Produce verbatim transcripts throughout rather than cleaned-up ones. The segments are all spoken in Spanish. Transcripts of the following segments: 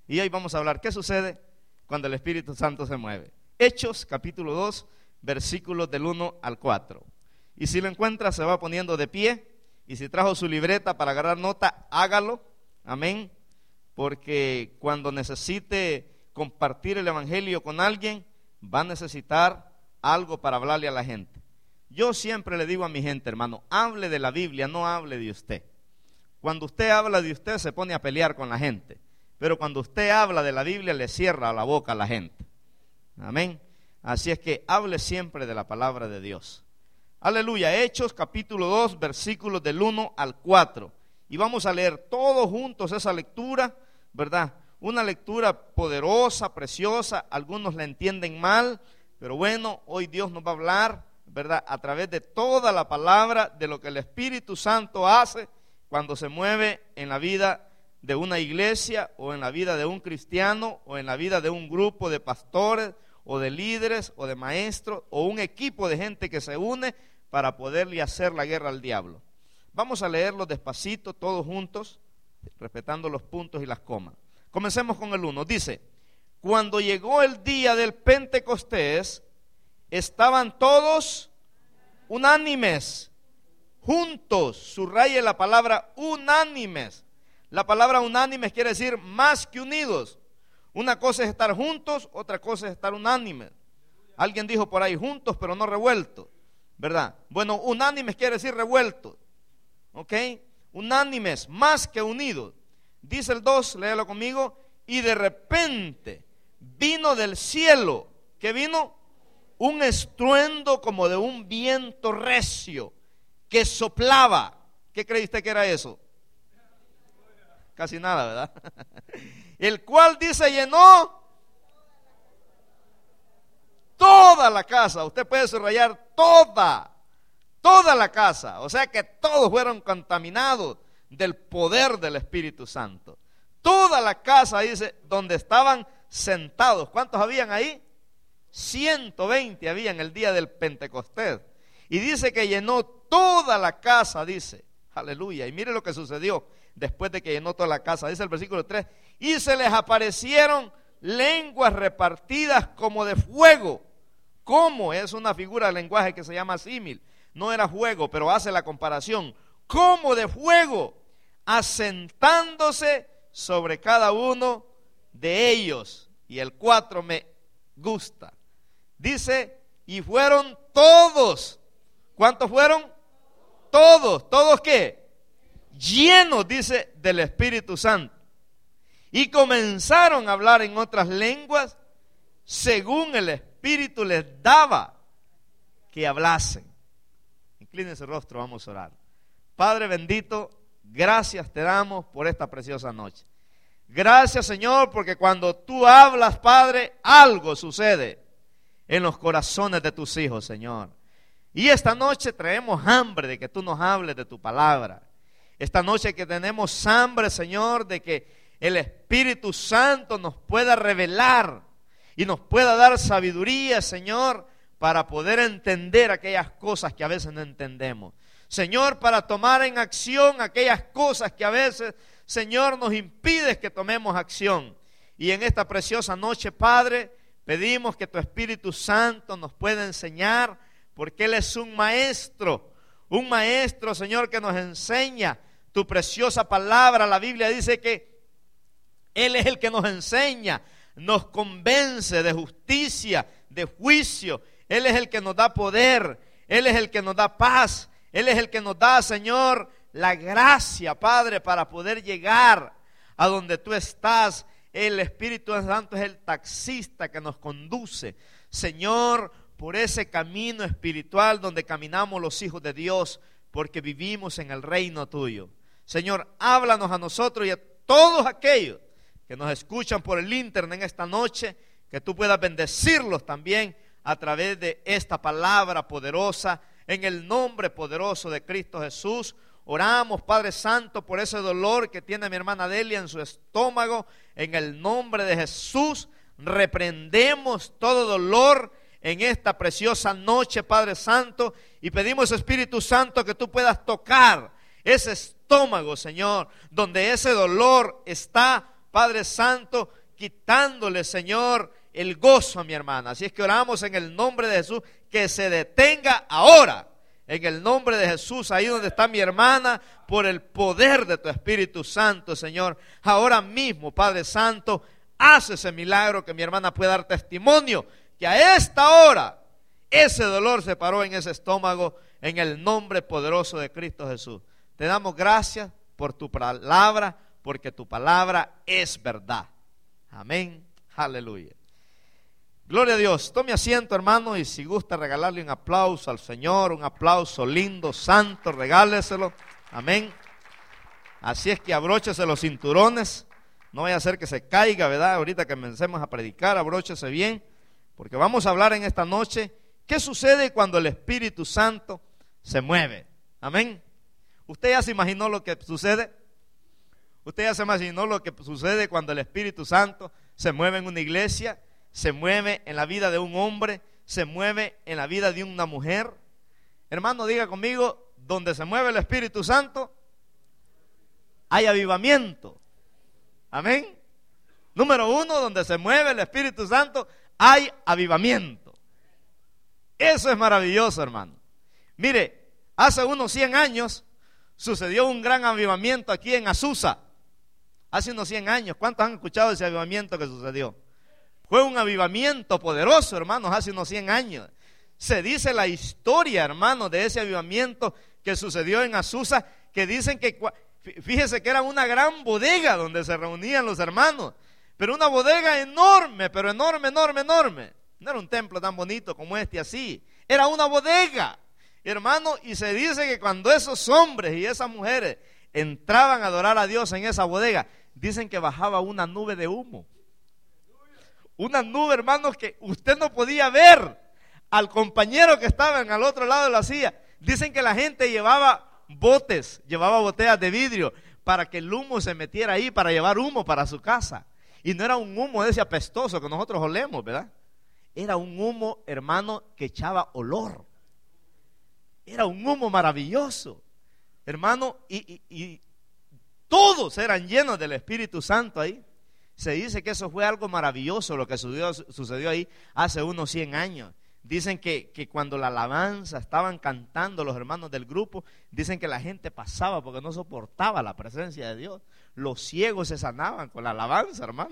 Y hoy vamos a hablar, ¿qué sucede cuando el Espíritu Santo se mueve? Hechos capítulo dos, versículos del uno al cuatro. Y si lo encuentra, se va poniendo de pie. Y si trajo su libreta para agarrar nota, hágalo. Amén. Porque cuando necesite compartir el evangelio con alguien, va a necesitar algo para hablarle a la gente. Yo siempre le digo a mi gente, hermano, hable de la Biblia, no hable de usted. Cuando usted habla de usted, se pone a pelear con la gente. Pero cuando usted habla de la Biblia, le cierra la boca a la gente. Amén. Así es que hable siempre de la palabra de Dios. Aleluya. Hechos capítulo dos, versículos del uno al cuatro. Y vamos a leer todos juntos esa lectura, ¿verdad? Una lectura poderosa, preciosa. Algunos la entienden mal, pero bueno, hoy Dios nos va a hablar, ¿verdad? A través de toda la palabra, de lo que el Espíritu Santo hace cuando se mueve en la vida de una iglesia, o en la vida de un cristiano, o en la vida de un grupo de pastores, o de líderes, o de maestros, o un equipo de gente que se une para poderle hacer la guerra al diablo. Vamos a leerlo despacito, todos juntos, respetando los puntos y las comas. Comencemos con el uno. Dice: cuando llegó el día del Pentecostés, estaban todos unánimes, juntos. Subraye la palabra unánimes. La palabra unánimes quiere decir más que unidos. Una cosa es estar juntos, otra cosa es estar unánimes. Alguien dijo por ahí juntos pero no revueltos, ¿verdad? Bueno, unánimes quiere decir revueltos, ¿ok? Unánimes, más que unidos. Dice el dos, léalo conmigo. Y de repente vino del cielo, ¿qué vino? Un estruendo como de un viento recio que soplaba. ¿Qué creíste que era eso? Casi nada, ¿verdad? El cual dice llenó toda la casa. Usted puede subrayar toda, toda la casa. O sea que todos fueron contaminados del poder del Espíritu Santo. Toda la casa, dice, donde estaban sentados. ¿Cuántos habían ahí? ciento veinte habían el día del Pentecostés. Y dice que llenó toda la casa, dice. Aleluya. Y mire lo que sucedió después de que llenó toda la casa. Dice el versículo tres: y se les aparecieron lenguas repartidas como de fuego. ¿Cómo? Es una figura de lenguaje que se llama símil. No era fuego, pero hace la comparación. Como de fuego, asentándose sobre cada uno de ellos. Y el cuatro me gusta. Dice, y fueron todos. ¿Cuántos fueron? Todos. ¿Todos qué? Llenos, dice, del Espíritu Santo. Y comenzaron a hablar en otras lenguas según el Espíritu les daba que hablasen. Incline su rostro, vamos a orar. Padre bendito, gracias te damos por esta preciosa noche. Gracias, Señor, porque cuando tú hablas, Padre, algo sucede en los corazones de tus hijos, Señor. Y esta noche traemos hambre de que tú nos hables de tu palabra. Esta noche que tenemos hambre, Señor, de que el Espíritu Santo nos pueda revelar y nos pueda dar sabiduría, Señor, para poder entender aquellas cosas que a veces no entendemos. Señor, para tomar en acción aquellas cosas que a veces, Señor, nos impides que tomemos acción. Y en esta preciosa noche, Padre, pedimos que tu Espíritu Santo nos pueda enseñar, porque Él es un maestro, un maestro, Señor, que nos enseña tu preciosa palabra. La Biblia dice que Él es el que nos enseña, nos convence de justicia, de juicio. Él es el que nos da poder, Él es el que nos da paz, Él es el que nos da, Señor, la gracia, Padre, para poder llegar a donde tú estás. El Espíritu Santo es el taxista que nos conduce, Señor, por ese camino espiritual donde caminamos los hijos de Dios, porque vivimos en el reino tuyo. Señor, háblanos a nosotros y a todos aquellos que nos escuchan por el internet en esta noche, que tú puedas bendecirlos también a través de esta palabra poderosa, en el nombre poderoso de Cristo Jesús. Oramos, Padre Santo, por ese dolor que tiene mi hermana Delia en su estómago. En el nombre de Jesús, reprendemos todo dolor en esta preciosa noche, Padre Santo, y pedimos, Espíritu Santo, que tú puedas tocar ese estómago, Señor, donde ese dolor está Padre Santo, quitándole, Señor, el gozo a mi hermana. Así es que oramos en el nombre de Jesús, que se detenga ahora, en el nombre de Jesús, ahí donde está mi hermana, por el poder de tu Espíritu Santo, Señor. Ahora mismo, Padre Santo, haz ese milagro, que mi hermana pueda dar testimonio, que a esta hora ese dolor se paró en ese estómago, en el nombre poderoso de Cristo Jesús. Te damos gracias por tu palabra, porque tu palabra es verdad. Amén, aleluya. Gloria a Dios. Tome asiento, hermano, y si gusta regalarle un aplauso al Señor, un aplauso lindo, santo, regáleselo. Amén. Así es que abróchese los cinturones, no vaya a ser que se caiga, ¿verdad? Ahorita que comencemos a predicar, abróchese bien, porque vamos a hablar en esta noche qué sucede cuando el Espíritu Santo se mueve. Amén. ¿Usted ya se imaginó lo que sucede? ¿Usted ya se imaginó lo que sucede cuando el Espíritu Santo se mueve en una iglesia? Se mueve en la vida de un hombre, se mueve en la vida de una mujer. Hermano, diga conmigo, donde se mueve el Espíritu Santo, hay avivamiento. Amén. Número uno, donde se mueve el Espíritu Santo, hay avivamiento. Eso es maravilloso, hermano. Mire, hace unos cien años sucedió un gran avivamiento aquí en Azusa. Hace unos cien años, ¿cuántos han escuchado ese avivamiento que sucedió? Fue un avivamiento poderoso, hermanos, hace unos cien años. Se dice la historia, hermanos, de ese avivamiento que sucedió en Azusa, que dicen que, fíjese que era una gran bodega donde se reunían los hermanos, pero una bodega enorme, pero enorme, enorme, enorme. No era un templo tan bonito como este así, era una bodega, hermano, y se dice que cuando esos hombres y esas mujeres entraban a adorar a Dios en esa bodega, dicen que bajaba una nube de humo. Una nube, hermanos, que usted no podía ver al compañero que estaba en al otro lado de la silla. Dicen que la gente llevaba botes, llevaba botellas de vidrio para que el humo se metiera ahí, para llevar humo para su casa. Y no era un humo ese apestoso que nosotros olemos, ¿verdad? Era un humo, hermano, que echaba olor. Era un humo maravilloso, hermano, y, y, y todos eran llenos del Espíritu Santo ahí. Se dice que eso fue algo maravilloso lo que sucedió, sucedió ahí hace unos cien años. Dicen que, que cuando la alabanza estaban cantando los hermanos del grupo, dicen que la gente pasaba porque no soportaba la presencia de Dios. Los ciegos se sanaban con la alabanza, hermano.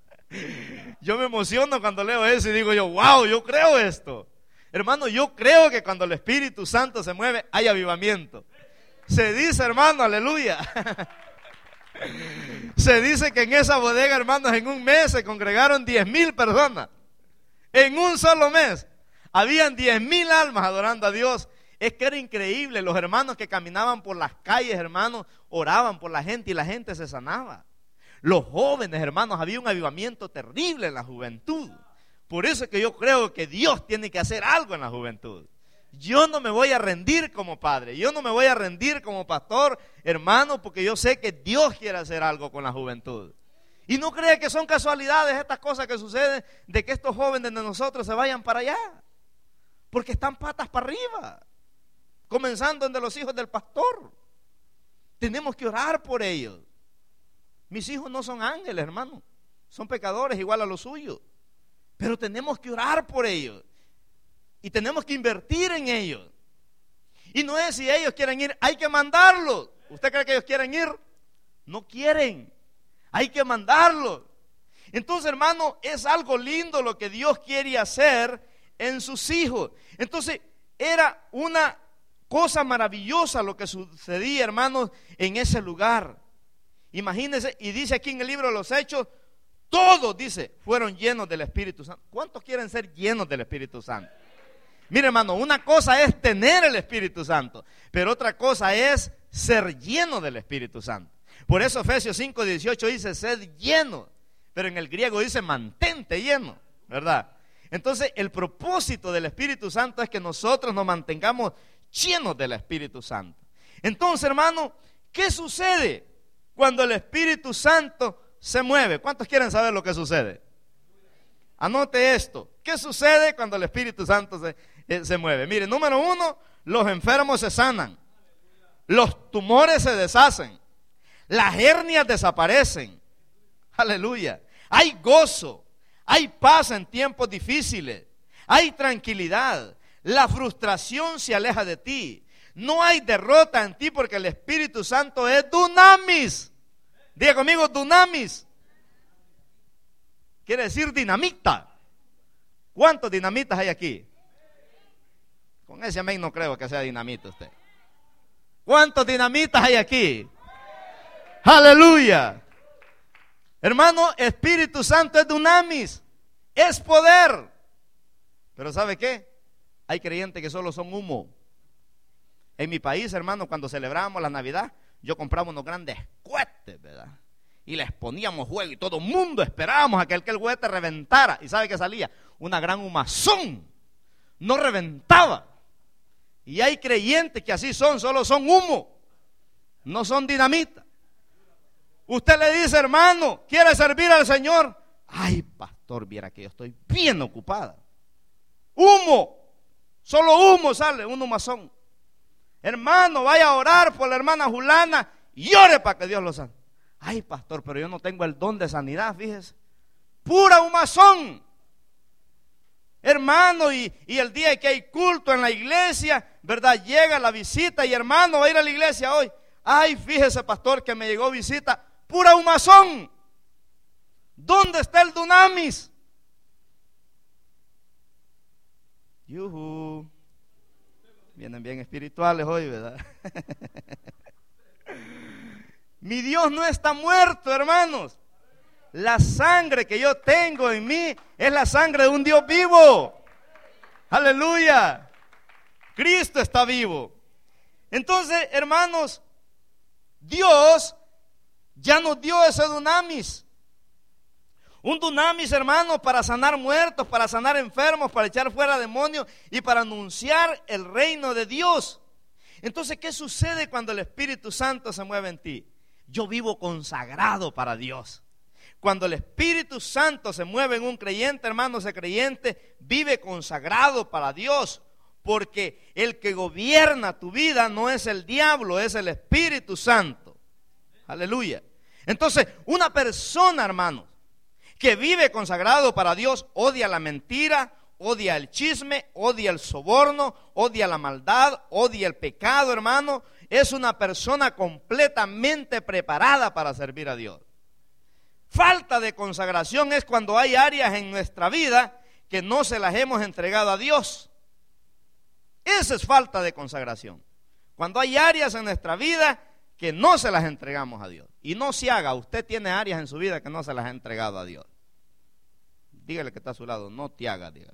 Yo me emociono cuando leo eso y digo yo, wow, yo creo esto. Hermano, yo creo que cuando el Espíritu Santo se mueve hay avivamiento. Se dice, hermano, aleluya. Se dice que en esa bodega, hermanos, en un mes se congregaron diez mil personas. En un solo mes habían diez mil almas adorando a Dios. Es que era increíble. Los hermanos que caminaban por las calles, hermanos, oraban por la gente y la gente se sanaba. Los jóvenes, hermanos, había un avivamiento terrible en la juventud. Por eso es que yo creo que Dios tiene que hacer algo en la juventud. Yo no me voy a rendir como padre, yo no me voy a rendir como pastor, hermano, porque yo sé que Dios quiere hacer algo con la juventud. Y no crea que son casualidades estas cosas que suceden, de que estos jóvenes de nosotros se vayan para allá, porque están patas para arriba, comenzando entre los hijos del pastor. Tenemos que orar por ellos. Mis hijos no son ángeles, hermano, son pecadores igual a los suyos, pero tenemos que orar por ellos. Y tenemos que invertir en ellos. Y no es si ellos quieren ir, hay que mandarlos. ¿Usted cree que ellos quieren ir? No quieren. Hay que mandarlos. Entonces, hermano, es algo lindo lo que Dios quiere hacer en sus hijos. Entonces, era una cosa maravillosa lo que sucedía, hermanos, en ese lugar. Imagínense, y dice aquí en el libro de los Hechos, todos, dice, fueron llenos del Espíritu Santo. ¿Cuántos quieren ser llenos del Espíritu Santo? Mire, hermano, una cosa es tener el Espíritu Santo, pero otra cosa es ser lleno del Espíritu Santo. Por eso Efesios cinco dieciocho dice, sed lleno, pero en el griego dice, mantente lleno, ¿verdad? Entonces, el propósito del Espíritu Santo es que nosotros nos mantengamos llenos del Espíritu Santo. Entonces, hermano, ¿qué sucede cuando el Espíritu Santo se mueve? ¿Cuántos quieren saber lo que sucede? Anote esto. ¿Qué sucede cuando el Espíritu Santo se, eh, se mueve? Mire, número uno, los enfermos se sanan, los tumores se deshacen, las hernias desaparecen, Aleluya. Hay gozo, hay paz en tiempos difíciles, hay tranquilidad. La frustración se aleja de ti. No hay derrota en ti porque el Espíritu Santo es dunamis. Diga conmigo, dunamis. Quiere decir dinamita. ¿Cuántos dinamitas hay aquí? Con ese amén no creo que sea dinamita usted. ¿Cuántos dinamitas hay aquí? Aleluya. Hermano, Espíritu Santo es dunamis, es poder. Pero ¿sabe qué? Hay creyentes que solo son humo. En mi país, hermano, cuando celebrábamos la Navidad, yo compraba unos grandes cohetes, ¿verdad? Y les poníamos fuego y todo el mundo esperábamos a que aquel cohete reventara. ¿Y sabe qué salía? Una gran humazón. No reventaba. Y hay creyentes que así son, solo son humo. No son dinamita. Usted le dice, hermano, ¿quiere servir al Señor? Ay, pastor, viera que yo estoy bien ocupada. Humo. Solo humo sale, un humazón. Hermano, vaya a orar por la hermana Julana y ore para que Dios lo sane. Ay, pastor, pero yo no tengo el don de sanidad, fíjese. Pura humazón. Hermano, y, y el día que hay culto en la iglesia, ¿verdad? Llega la visita y hermano, va a ir a la iglesia hoy. Ay, fíjese, pastor, que me llegó visita. Pura humazón. ¿Dónde está el dunamis? Yuhu. Vienen bien espirituales hoy, ¿verdad? Mi Dios no está muerto, hermanos. La sangre que yo tengo en mí es la sangre de un Dios vivo. Aleluya. Cristo está vivo. Entonces, hermanos, Dios ya nos dio ese dunamis. Un dunamis, hermanos, para sanar muertos, para sanar enfermos, para echar fuera demonios y para anunciar el reino de Dios. Entonces, ¿qué sucede cuando el Espíritu Santo se mueve en ti? Yo vivo consagrado para Dios. Cuando el Espíritu Santo se mueve en un creyente, hermano, ese creyente vive consagrado para Dios. Porque el que gobierna tu vida no es el diablo, es el Espíritu Santo. Aleluya. Entonces, una persona, hermanos, que vive consagrado para Dios, odia la mentira, odia el chisme, odia el soborno, odia la maldad, odia el pecado, hermano. Es una persona completamente preparada para servir a Dios. Falta de consagración es cuando hay áreas en nuestra vida que no se las hemos entregado a Dios. Esa es falta de consagración. Cuando hay áreas en nuestra vida que no se las entregamos a Dios. Y no se haga, usted tiene áreas en su vida que no se las ha entregado a Dios. Dígale que está a su lado, no te haga, dígale.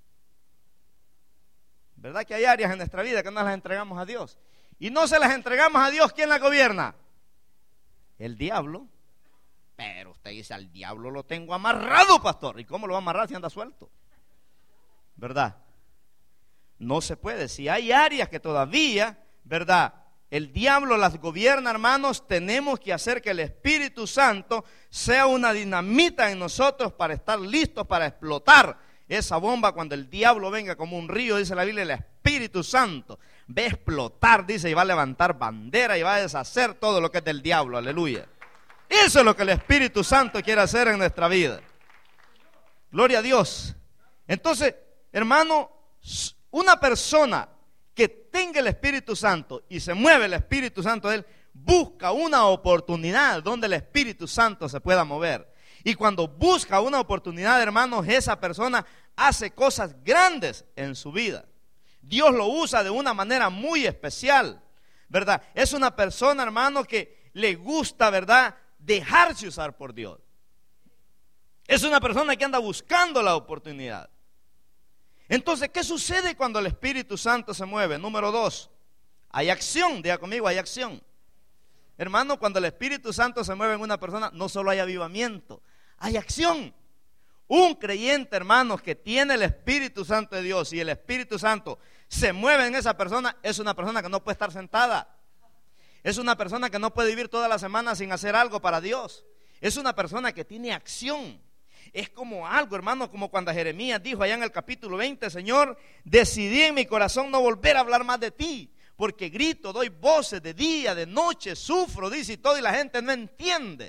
¿Verdad que hay áreas en nuestra vida que no las entregamos a Dios? Y no se las entregamos a Dios, ¿quién las gobierna? El diablo. Pero usted dice, al diablo lo tengo amarrado, pastor. ¿Y cómo lo va a amarrar si anda suelto? ¿Verdad? No se puede. Si hay áreas que todavía, ¿verdad?, el diablo las gobierna, hermanos, tenemos que hacer que el Espíritu Santo sea una dinamita en nosotros para estar listos para explotar esa bomba cuando el diablo venga como un río, dice la Biblia. El Espíritu Santo va a explotar, dice, y va a levantar bandera y va a deshacer todo lo que es del diablo, aleluya. Eso es lo que el Espíritu Santo quiere hacer en nuestra vida. Gloria a Dios. Entonces, hermano, una persona que tenga el Espíritu Santo y se mueve el Espíritu Santo de él, busca una oportunidad donde el Espíritu Santo se pueda mover. Y cuando busca una oportunidad, hermanos, esa persona hace cosas grandes en su vida. Dios lo usa de una manera muy especial, ¿verdad? Es una persona, hermano, que le gusta, ¿verdad?, dejarse usar por Dios. Es una persona que anda buscando la oportunidad. Entonces, ¿qué sucede cuando el Espíritu Santo se mueve? Número dos, hay acción. Diga conmigo, hay acción. Hermano, cuando el Espíritu Santo se mueve en una persona, no solo hay avivamiento, hay acción. Un creyente, hermanos, que tiene el Espíritu Santo de Dios y el Espíritu Santo se mueve en esa persona, es una persona que no puede estar sentada. Es una persona que no puede vivir toda la semana sin hacer algo para Dios. Es una persona que tiene acción. Es como algo, hermano, como cuando Jeremías dijo allá en el capítulo veinte, Señor, decidí en mi corazón no volver a hablar más de ti, porque grito, doy voces de día, de noche, sufro, dice y todo, y la gente no entiende.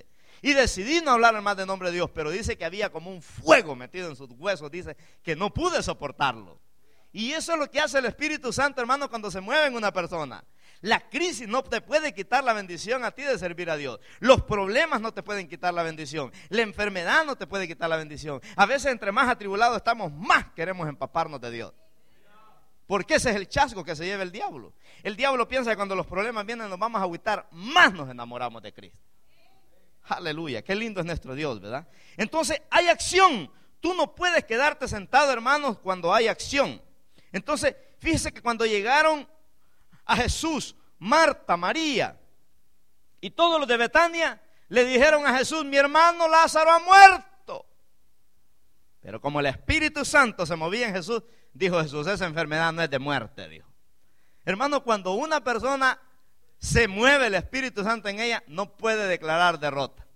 Y decidí no hablar más del nombre de Dios, pero dice que había como un fuego metido en sus huesos, dice que no pude soportarlo. Y eso es lo que hace el Espíritu Santo, hermano, cuando se mueve en una persona. La crisis no te puede quitar la bendición a ti de servir a Dios. Los problemas no te pueden quitar la bendición. La enfermedad no te puede quitar la bendición. A veces entre más atribulados estamos, más queremos empaparnos de Dios. Porque ese es el chasco que se lleva el diablo. El diablo piensa que cuando los problemas vienen nos vamos a agüitar, más nos enamoramos de Cristo. Aleluya, qué lindo es nuestro Dios, ¿verdad? Entonces hay acción. Tú no puedes quedarte sentado, hermanos, cuando hay acción. Entonces, fíjese que cuando llegaron a Jesús, Marta, María y todos los de Betania, le dijeron a Jesús: mi hermano Lázaro ha muerto. Pero como el Espíritu Santo se movía en Jesús, dijo Jesús: esa enfermedad no es de muerte, dijo. Hermano, cuando una persona se mueve el Espíritu Santo en ella, no puede declarar derrota.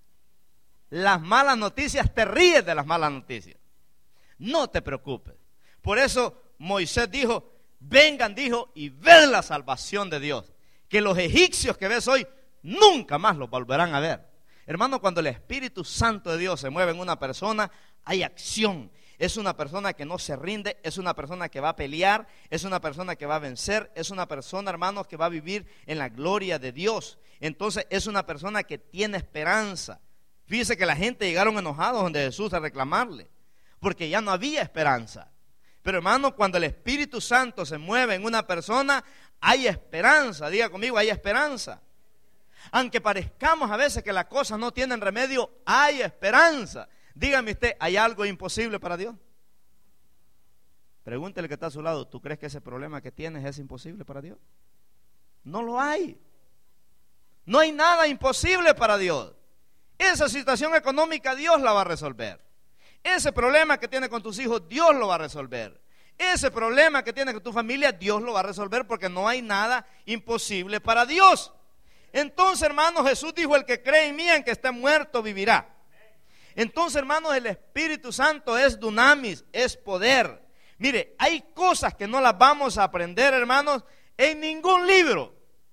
Las malas noticias, te ríes de las malas noticias. No te preocupes. Por eso Moisés dijo: vengan, dijo, y ved la salvación de Dios, que los egipcios que ves hoy nunca más los volverán a ver. Hermano, cuando el Espíritu Santo de Dios se mueve en una persona, hay acción. Es una persona que no se rinde, es una persona que va a pelear, es una persona que va a vencer, es una persona, hermanos, que va a vivir en la gloria de Dios. Entonces es una persona que tiene esperanza. Fíjese que la gente llegaron enojados donde Jesús a reclamarle, porque ya no había esperanza. Pero hermano, cuando el Espíritu Santo se mueve en una persona, hay esperanza. Diga conmigo, hay esperanza. Aunque parezcamos a veces que las cosas no tienen remedio, hay esperanza. Dígame usted, ¿hay algo imposible para Dios? Pregúntele que está a su lado: ¿tú crees que ese problema que tienes es imposible para Dios? No lo hay. No hay nada imposible para Dios. Esa situación económica Dios la va a resolver. Ese problema que tienes con tus hijos, Dios lo va a resolver. Ese problema que tienes con tu familia, Dios lo va a resolver, porque no hay nada imposible para Dios. Entonces, hermanos, Jesús dijo: el que cree en mí, aunque esté muerto, vivirá. Entonces, hermanos, el Espíritu Santo es dunamis, es poder. Mire, hay cosas que no las vamos a aprender, hermanos, en ningún libro.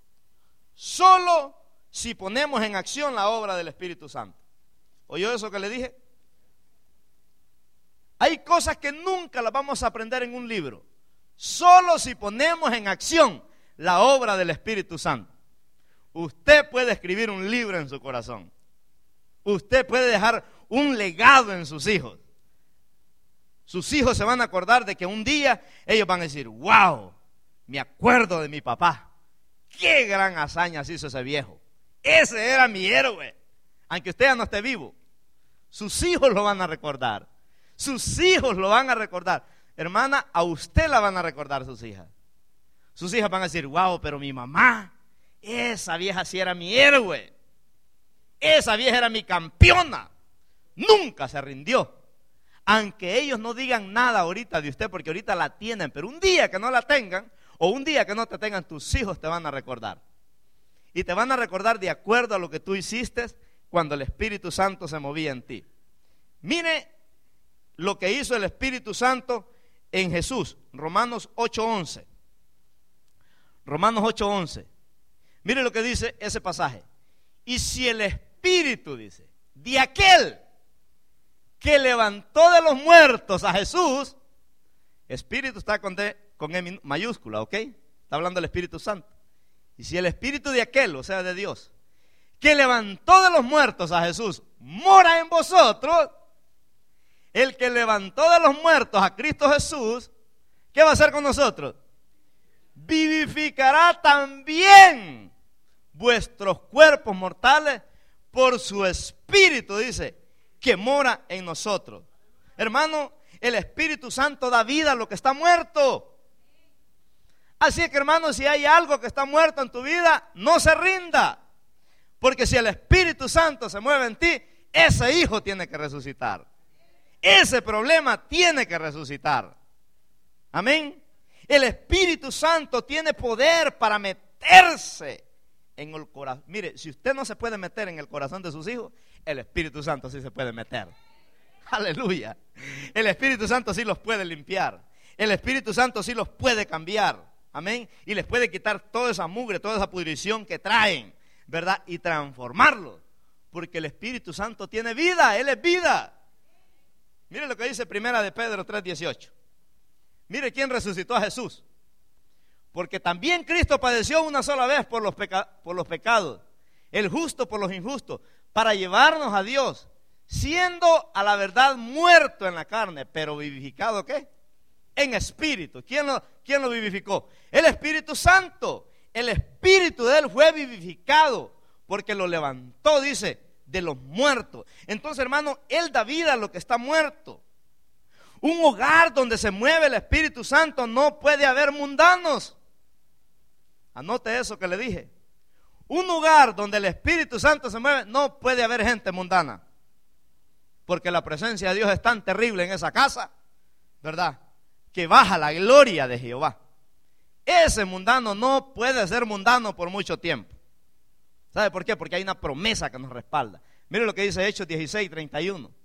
Solo si ponemos en acción la obra del Espíritu Santo. ¿Oyó eso que le dije? Hay cosas que nunca las vamos a aprender en un libro. Solo si ponemos en acción la obra del Espíritu Santo. Usted puede escribir un libro en su corazón. Usted puede dejar un legado en sus hijos. Sus hijos se van a acordar de que un día ellos van a decir: wow, me acuerdo de mi papá. Qué gran hazaña hizo ese viejo. Ese era mi héroe. Aunque usted ya no esté vivo, sus hijos lo van a recordar. Sus hijos lo van a recordar. Hermana, a usted la van a recordar sus hijas. Sus hijas van a decir: wow, pero mi mamá, esa vieja sí era mi héroe. Esa vieja era mi campeona. Nunca se rindió. Aunque ellos no digan nada ahorita de usted, porque ahorita la tienen, pero un día que no la tengan, o un día que no te tengan, tus hijos te van a recordar. Y te van a recordar de acuerdo a lo que tú hiciste cuando el Espíritu Santo se movía en ti. Mire lo que hizo el Espíritu Santo en Jesús. Romanos ocho once. Romanos ocho once. Mire lo que dice ese pasaje. Y si el Espíritu, dice, de aquel que levantó de los muertos a Jesús, Espíritu está con, D, con E mayúscula, ¿ok? Está hablando del Espíritu Santo. Y si el Espíritu de aquel, o sea, de Dios, que levantó de los muertos a Jesús, mora en vosotros, el que levantó de los muertos a Cristo Jesús, ¿qué va a hacer con nosotros? Vivificará también vuestros cuerpos mortales por su Espíritu, dice, que mora en nosotros. Hermano, el Espíritu Santo da vida a lo que está muerto. Así que, hermano, si hay algo que está muerto en tu vida, no se rinda. Porque si el Espíritu Santo se mueve en ti, ese hijo tiene que resucitar. Ese problema tiene que resucitar. Amén. El Espíritu Santo tiene poder para meterse en el corazón. Mire, si usted no se puede meter en el corazón de sus hijos, el Espíritu Santo sí se puede meter. Aleluya. El Espíritu Santo sí los puede limpiar. El Espíritu Santo sí los puede cambiar. Amén. Y les puede quitar toda esa mugre, toda esa pudrición que traen, ¿verdad? Y transformarlos. Porque el Espíritu Santo tiene vida, Él es vida. Mire lo que dice Primera de Pedro tres dieciocho. Mire quién resucitó a Jesús. Porque también Cristo padeció una sola vez por los, peca- por los pecados, el justo por los injustos, para llevarnos a Dios, siendo a la verdad muerto en la carne, pero vivificado ¿qué? En espíritu. ¿Quién lo, quién lo vivificó? El Espíritu Santo. El espíritu de Él fue vivificado porque lo levantó, dice, de los muertos. Entonces, hermano, Él da vida a lo que está muerto. Un hogar donde se mueve el Espíritu Santo no puede haber mundanos. Anote eso que le dije. Un hogar donde el Espíritu Santo se mueve no puede haber gente mundana. Porque la presencia de Dios es tan terrible en esa casa, ¿verdad? Que baja la gloria de Jehová. Ese mundano no puede ser mundano por mucho tiempo. ¿Sabe por qué? Porque hay una promesa que nos respalda. Mire lo que dice Hechos dieciséis, treinta y uno.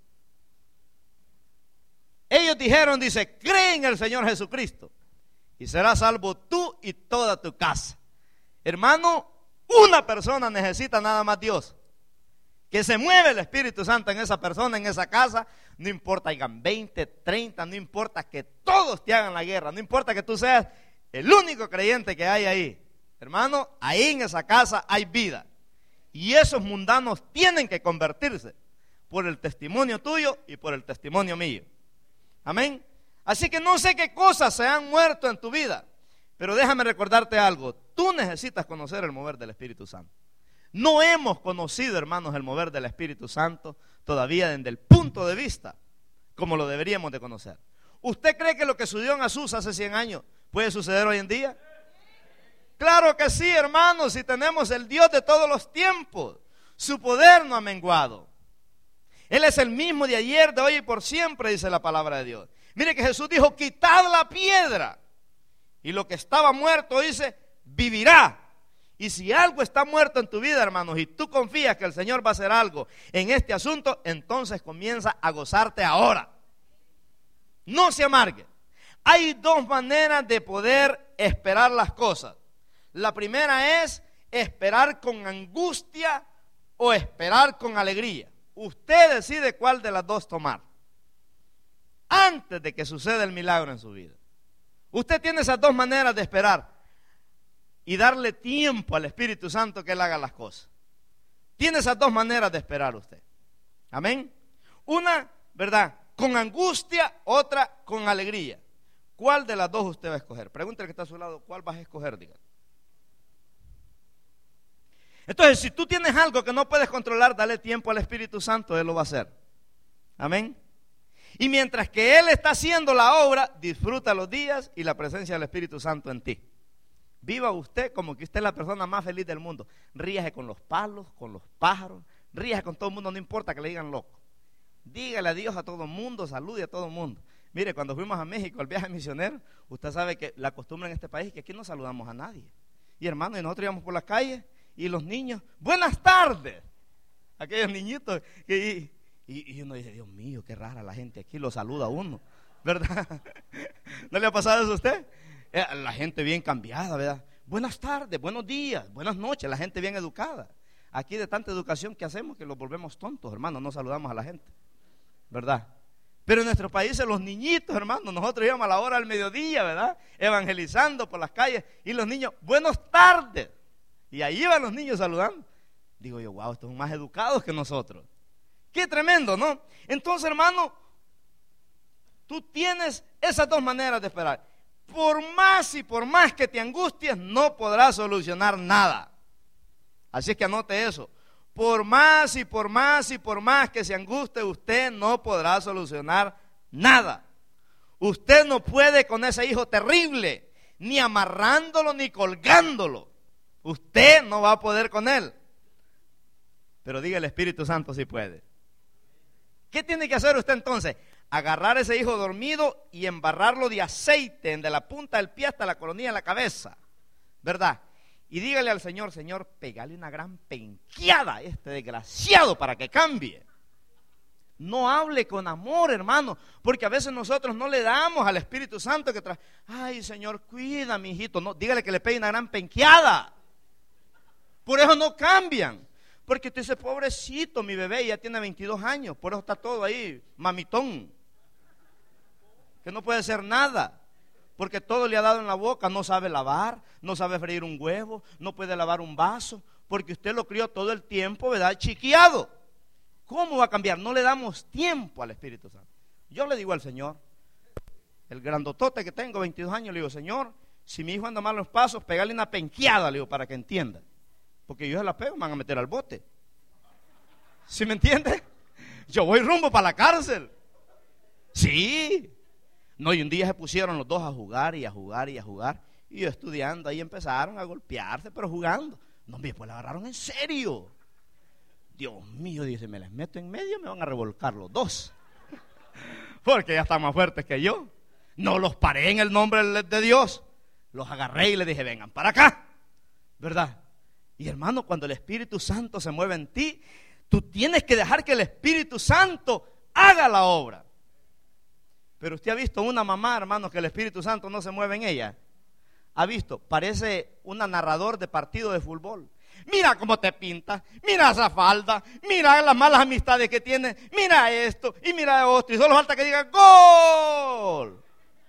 Ellos dijeron, dice, cree en el Señor Jesucristo y serás salvo tú y toda tu casa. Hermano, una persona necesita nada más Dios. Que se mueve el Espíritu Santo en esa persona, en esa casa. No importa, hagan veinte, treinta, no importa que todos te hagan la guerra. No importa que tú seas el único creyente que hay ahí. Hermano, ahí en esa casa hay vida. Y esos mundanos tienen que convertirse por el testimonio tuyo y por el testimonio mío. Amén. Así que no sé qué cosas se han muerto en tu vida, pero déjame recordarte algo. Tú necesitas conocer el mover del Espíritu Santo. No hemos conocido, hermanos, el mover del Espíritu Santo todavía desde el punto de vista como lo deberíamos de conocer. ¿Usted cree que lo que sucedió en Azusa hace cien años puede suceder hoy en día? Claro que sí, hermanos, si tenemos el Dios de todos los tiempos. Su poder no ha menguado. Él es el mismo de ayer, de hoy y por siempre, dice la palabra de Dios. Mire que Jesús dijo, quitad la piedra. Y lo que estaba muerto, dice, vivirá. Y si algo está muerto en tu vida, hermanos, y tú confías que el Señor va a hacer algo en este asunto, entonces comienza a gozarte ahora. No se amargue. Hay dos maneras de poder esperar las cosas. La primera es esperar con angustia o esperar con alegría. Usted decide cuál de las dos tomar antes de que suceda el milagro en su vida. Usted tiene esas dos maneras de esperar y darle tiempo al Espíritu Santo que Él haga las cosas. Tiene esas dos maneras de esperar usted. Amén. Una, ¿verdad?, con angustia, otra con alegría. ¿Cuál de las dos usted va a escoger? Pregúntale que está a su lado, ¿cuál vas a escoger? Diga. Entonces, si tú tienes algo que no puedes controlar, dale tiempo al Espíritu Santo, Él lo va a hacer. Amén. Y mientras que Él está haciendo la obra, disfruta los días y la presencia del Espíritu Santo en ti. Viva usted como que usted es la persona más feliz del mundo. Ríase con los palos, con los pájaros, ríase con todo el mundo, no importa que le digan loco. Dígale adiós a todo el mundo, salude a todo el mundo. Mire, cuando fuimos a México al viaje misionero, usted sabe que la costumbre en este país es que aquí no saludamos a nadie. Y hermano, y nosotros íbamos por las calles y los niños, buenas tardes. Aquellos niñitos que... Y, y uno dice, Dios mío, qué rara la gente aquí, lo saluda a uno, ¿verdad? ¿No le ha pasado eso a usted? Eh, la gente bien cambiada, ¿verdad? Buenas tardes, buenos días, buenas noches, la gente bien educada. Aquí de tanta educación que hacemos que los volvemos tontos, hermano, no saludamos a la gente, ¿verdad? Pero en nuestros países los niñitos, hermano, nosotros íbamos a la hora del mediodía, ¿verdad? Evangelizando por las calles y los niños, buenas tardes. Y ahí iban los niños saludando. Digo yo, wow, estos son más educados que nosotros. Qué tremendo, ¿no? Entonces, hermano, tú tienes esas dos maneras de esperar. Por más y por más que te angusties, no podrás solucionar nada. Así es que anote eso. Por más y por más y por más que se angustie, usted no podrá solucionar nada. Usted no puede con ese hijo terrible, ni amarrándolo ni colgándolo. Usted no va a poder con él. Pero diga el Espíritu Santo si puede. ¿Qué tiene que hacer usted entonces? Agarrar ese hijo dormido y embarrarlo de aceite de la punta del pie hasta la coronilla de la cabeza, ¿verdad? Y dígale al Señor, Señor, pégale una gran penqueada a este desgraciado para que cambie. No hable con amor, hermano, porque a veces nosotros no le damos al Espíritu Santo que trae, ay, Señor, cuida a mi hijito. No, dígale que le pegue una gran penqueada. Por eso no cambian. Porque usted dice, pobrecito, mi bebé ya tiene veintidós años, por eso está todo ahí, mamitón, que no puede hacer nada, porque todo le ha dado en la boca, no sabe lavar, no sabe freír un huevo, no puede lavar un vaso, porque usted lo crió todo el tiempo, ¿verdad? Chiqueado. ¿Cómo va a cambiar? No le damos tiempo al Espíritu Santo. Yo le digo al Señor, el grandotote que tengo, veintidós años, le digo, Señor, si mi hijo anda mal los pasos, pegarle una penqueada, le digo, para que entienda. Porque yo se la pego, me van a meter al bote. ¿Sí me entiende? Yo voy rumbo para la cárcel. Sí. No, y un día se pusieron los dos a jugar y a jugar y a jugar. Y yo estudiando, ahí empezaron a golpearse, pero jugando. No, después la agarraron en serio. Dios mío, dice, me les meto en medio, me van a revolcar los dos. Porque ya están más fuertes que yo. No los paré en el nombre de Dios. Los agarré y les dije, vengan para acá. ¿Verdad? Y hermano, cuando el Espíritu Santo se mueve en ti, tú tienes que dejar que el Espíritu Santo haga la obra. Pero usted ha visto una mamá, hermano, que el Espíritu Santo no se mueve en ella. ¿Ha visto? Parece una narrador de partido de fútbol. Mira cómo te pinta, mira esa falda, mira las malas amistades que tiene, mira esto y mira otro. Y solo falta que diga ¡gol!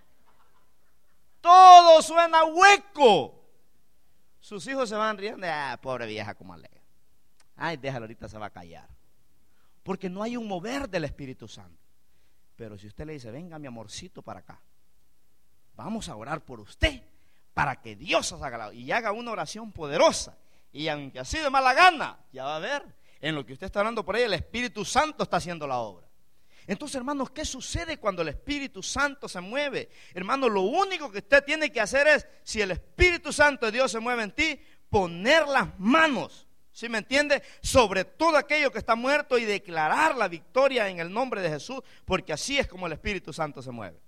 Todo suena hueco. Sus hijos se van riendo. Ah, pobre vieja, como alega. Ay, déjalo, ahorita se va a callar. Porque no hay un mover del Espíritu Santo. Pero si usted le dice, venga mi amorcito para acá, vamos a orar por usted, para que Dios os haga la, y haga una oración poderosa. Y aunque así de mala gana, ya va a ver, en lo que usted está orando por ahí, el Espíritu Santo está haciendo la obra. Entonces, hermanos, ¿qué sucede cuando el Espíritu Santo se mueve? Hermanos, lo único que usted tiene que hacer es, si el Espíritu Santo de Dios se mueve en ti, poner las manos, ¿sí me entiende?, sobre todo aquello que está muerto y declarar la victoria en el nombre de Jesús, porque así es como el Espíritu Santo se mueve.